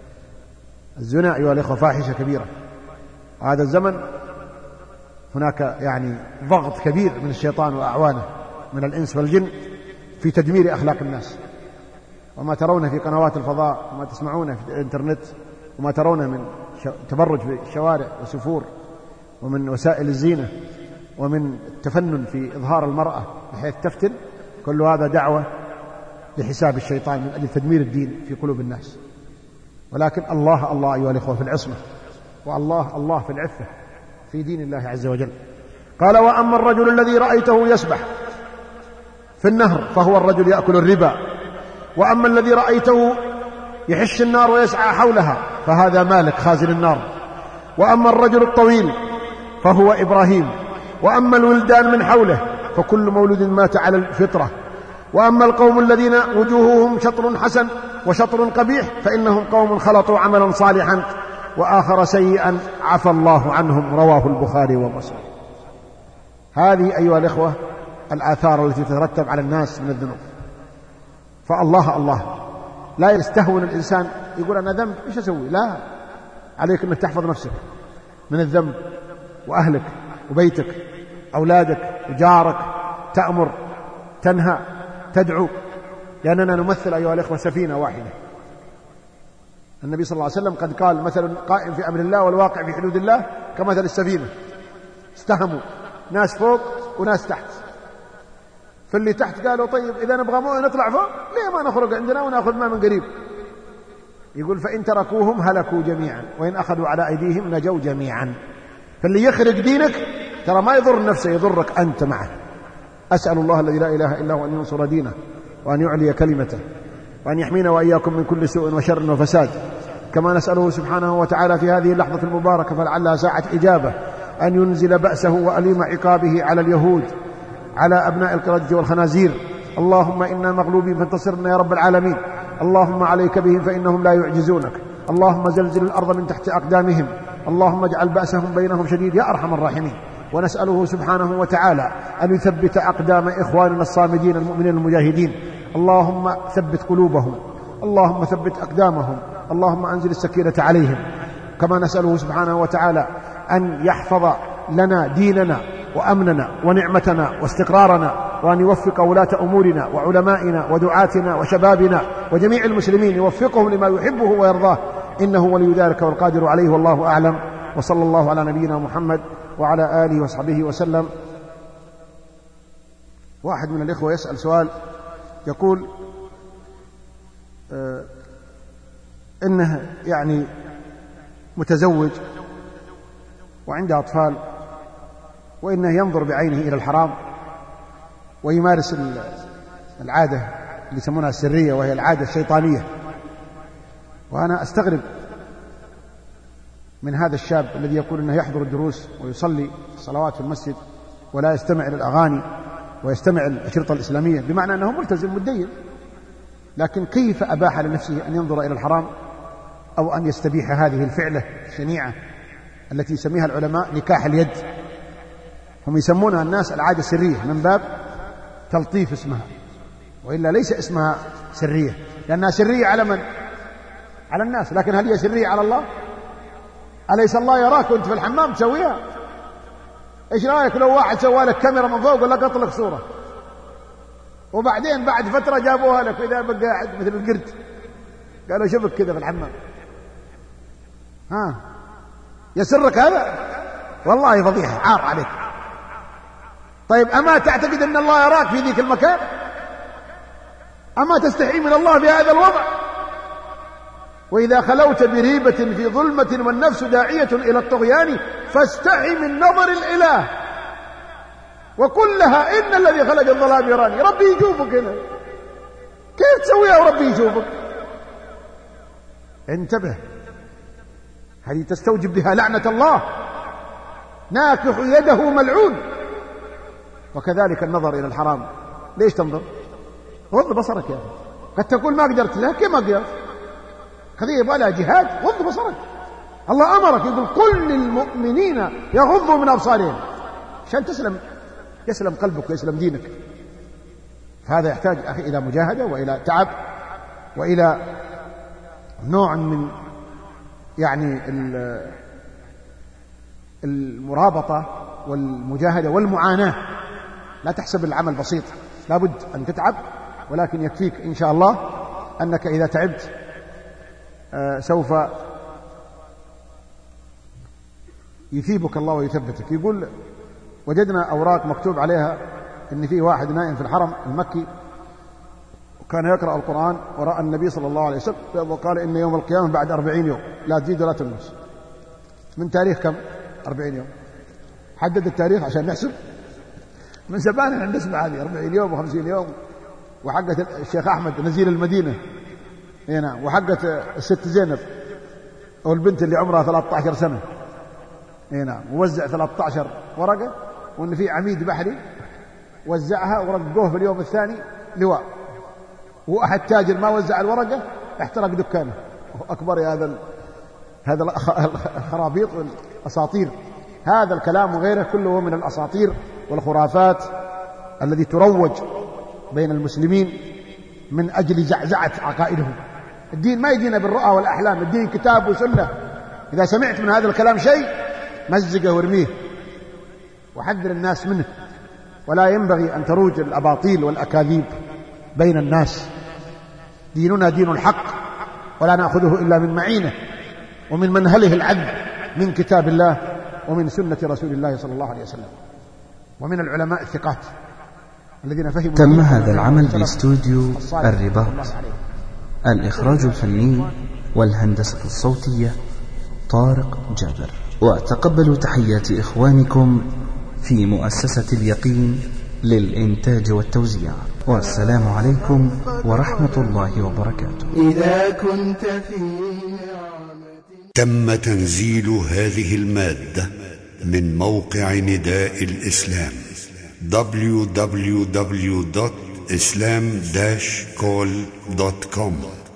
الزنا أيها الإخوة فاحشة كبيرة، هذا الزمن هناك يعني ضغط كبير من الشيطان وأعوانه من الإنس والجن في تدمير أخلاق الناس. وما ترونه في قنوات الفضاء وما تسمعونه في الإنترنت وما ترونه من تبرج في الشوارع وسفور ومن وسائل الزينة ومن التفنن في إظهار المرأة بحيث تفتن، كل هذا دعوة لحساب الشيطان من أجل تدمير الدين في قلوب الناس. ولكن الله أيها الإخوة في العصمة، والله في العفة في دين الله عز وجل. قال وأما الرجل الذي رأيته يسبح في النهر فهو الرجل يأكل الربا. وأما الذي رأيته يحش النار ويسعى حولها فهذا مالك خازن النار. وأما الرجل الطويل فهو إبراهيم. وأما الولدان من حوله فكل مولود مات على الفطرة. وأما القوم الذين وجوههم شطر حسن وشطر قبيح فإنهم قوم خلطوا عملا صالحا وآخر سيئا عفى الله عنهم، رواه البخاري ومسلم. هذه أيها الإخوة الآثار التي تترتب على الناس من الذنوب. فالله لا يستهون الإنسان يقول أنا ذنب إيش أسوي؟ لا، عليك أنك تحفظ نفسك من الذنب، وأهلك وبيتك أولادك وجارك، تأمر تنهى تدعو، لأننا نمثل أيها الإخوة سفينة واحدة. النبي صلى الله عليه وسلم قد قال مثل القائم في أمر الله والواقع في حدود الله كمثل السفينة، استهموا ناس فوق وناس تحت، فاللي تحت قالوا طيب إذا نبغى مويه نطلع فوق، ليه ما نخرج عندنا ونأخذ ماء من قريب؟ يقول فإن تركوهم هلكوا جميعا وإن أخذوا على أيديهم نجوا جميعا. فاللي يخرج دينك ترى ما يضر نفسه، يضرك أنت معه. أسأل الله الذي لا إله إلا هو أن ينصر دينه وأن يعلي كلمته وأن يحمينا وإياكم من كل سوء وشر وفساد. كما نسأله سبحانه وتعالى في هذه اللحظة المباركة فلعلها ساعة إجابة أن ينزل بأسه وأليم عقابه على اليهود، على أبناء القردة والخنازير. اللهم إنا مغلوبين فانتصرنا يا رب العالمين. اللهم عليك بهم فإنهم لا يعجزونك. اللهم زلزل الأرض من تحت أقدامهم. اللهم اجعل بأسهم بينهم شديد يا أرحم الراحمين. ونسأله سبحانه وتعالى أن يثبت أقدام إخواننا الصامدين المؤمنين المجاهدين. اللهم ثبت قلوبهم، اللهم ثبت أقدامهم، اللهم أنزل السكينة عليهم. كما نسأله سبحانه وتعالى أن يحفظ لنا ديننا وأمننا ونعمتنا واستقرارنا، وأن يوفق ولاة أمورنا وعلمائنا ودعاتنا وشبابنا وجميع المسلمين، يوفقهم لما يحبه ويرضاه، إنه ولي ذلك والقادر عليه، والله أعلم. وصلى الله على نبينا محمد وعلى آله وصحبه وسلم. واحد من الإخوة يسأل سؤال يقول إنه يعني متزوج وعنده أطفال، وإنه ينظر بعينه إلى الحرام ويمارس العادة اللي يسمونها السرية، وهي العادة الشيطانية. وأنا أستغرب من هذا الشاب الذي يقول إنه يحضر الدروس ويصلي الصلوات في المسجد ولا يستمع إلى الأغاني ويستمع الأشرطة الإسلامية، بمعنى أنه ملتزم متدين، لكن كيف أباح لنفسه أن ينظر إلى الحرام أو أن يستبيح هذه الفعلة الشنيعة التي يسميها العلماء نكاح اليد. هم يسمونها الناس العادة السرية من باب تلطيف اسمها، وإلا ليس اسمها سرية، لأنها سرية على من؟ على الناس، لكن هل هي سرية على الله؟ أليس الله يراك وأنت في الحمام تسويها؟ إيش رأيك لو واحد سوى لك كاميرا من فوق ولا قط لك صورة، وبعدين بعد فترة جابوها لك وإذا بقى قاعد مثل القرد قالوا شوفك كذا في الحمام، ها يسرك هذا؟ والله فضيحة، عار عليك. طيب أما تعتقد أن الله يراك في ذيك المكان؟ أما تستحي من الله في هذا الوضع؟ وإذا خلوت بريبة في ظلمة والنفس داعية إلى الطغيان فاستحي من نظر الإله وقل لها إن الذي خلق الظلام يراني. ربي يشوفك هنا، كيف تسويها وربي يشوفك؟ انتبه، هذه تستوجب بها لعنة الله، ناكح يده ملعون. وكذلك النظر إلى الحرام، ليش تنظر؟ غض بصرك يا أخي. قد تقول ما قدرت، لا كيف ما قدرت؟ قضية يبغى لها جهاد، غض بصرك. الله أمرك يقول قل للمؤمنين يغضوا من أبصارهم عشان يسلم قلبك ويسلم دينك. فهذا يحتاج أخي إلى مجاهدة وإلى تعب وإلى نوع من يعني المرابطة والمجاهدة والمعاناة. لا تحسب العمل بسيط، لابد أن تتعب، ولكن يكفيك إن شاء الله أنك إذا تعبت سوف يثيبك الله ويثبتك. يقول وجدنا أوراق مكتوب عليها إن فيه واحد نائم في الحرم المكي وكان يقرأ القرآن ورأى النبي صلى الله عليه وسلم وقال إن يوم القيامة بعد 40 يوم، لا تزيد ولا تنقص. من تاريخ كم؟ 40 يوم. حدد التاريخ عشان نحسب. من زمان احنا نسمع هذه 40 يوم و50 يوم، وحقة الشيخ أحمد نزيل المدينة هنا، وحقة الست زينب أو البنت اللي عمرها 13 سنة هنا، ووزع 13 ورقة، وإن في عميد بحري وزعها ورقوه في اليوم الثاني لواء، وأحد تاجر ما وزع الورقة احترق دكانه. أكبر هذا الخرابيط والأساطير. هذا الكلام وغيره كله من الأساطير والخرافات الذي تروج بين المسلمين من أجل زعزعة عقائدهم. الدين ما يجينا بالرؤى والأحلام، الدين كتاب وسنة. إذا سمعت من هذا الكلام شيء مزقه وارميه وحذر الناس منه، ولا ينبغي أن تروج الأباطيل والأكاذيب بين الناس. ديننا دين الحق، ولا نأخذه إلا من معينه ومن منهله العذب من كتاب الله ومن سنة رسول الله صلى الله عليه وسلم ومن العلماء الثقات الذين فهموا. تم هذا العمل باستوديو الرباط، الإخراج الفني والهندسة الصوتية طارق جابر. وتقبلوا تحيات إخوانكم في مؤسسة اليقين للإنتاج والتوزيع، والسلام عليكم ورحمة الله وبركاته. إذا كنت في تم تنزيل هذه المادة من موقع نداء الإسلام www.islam-call.com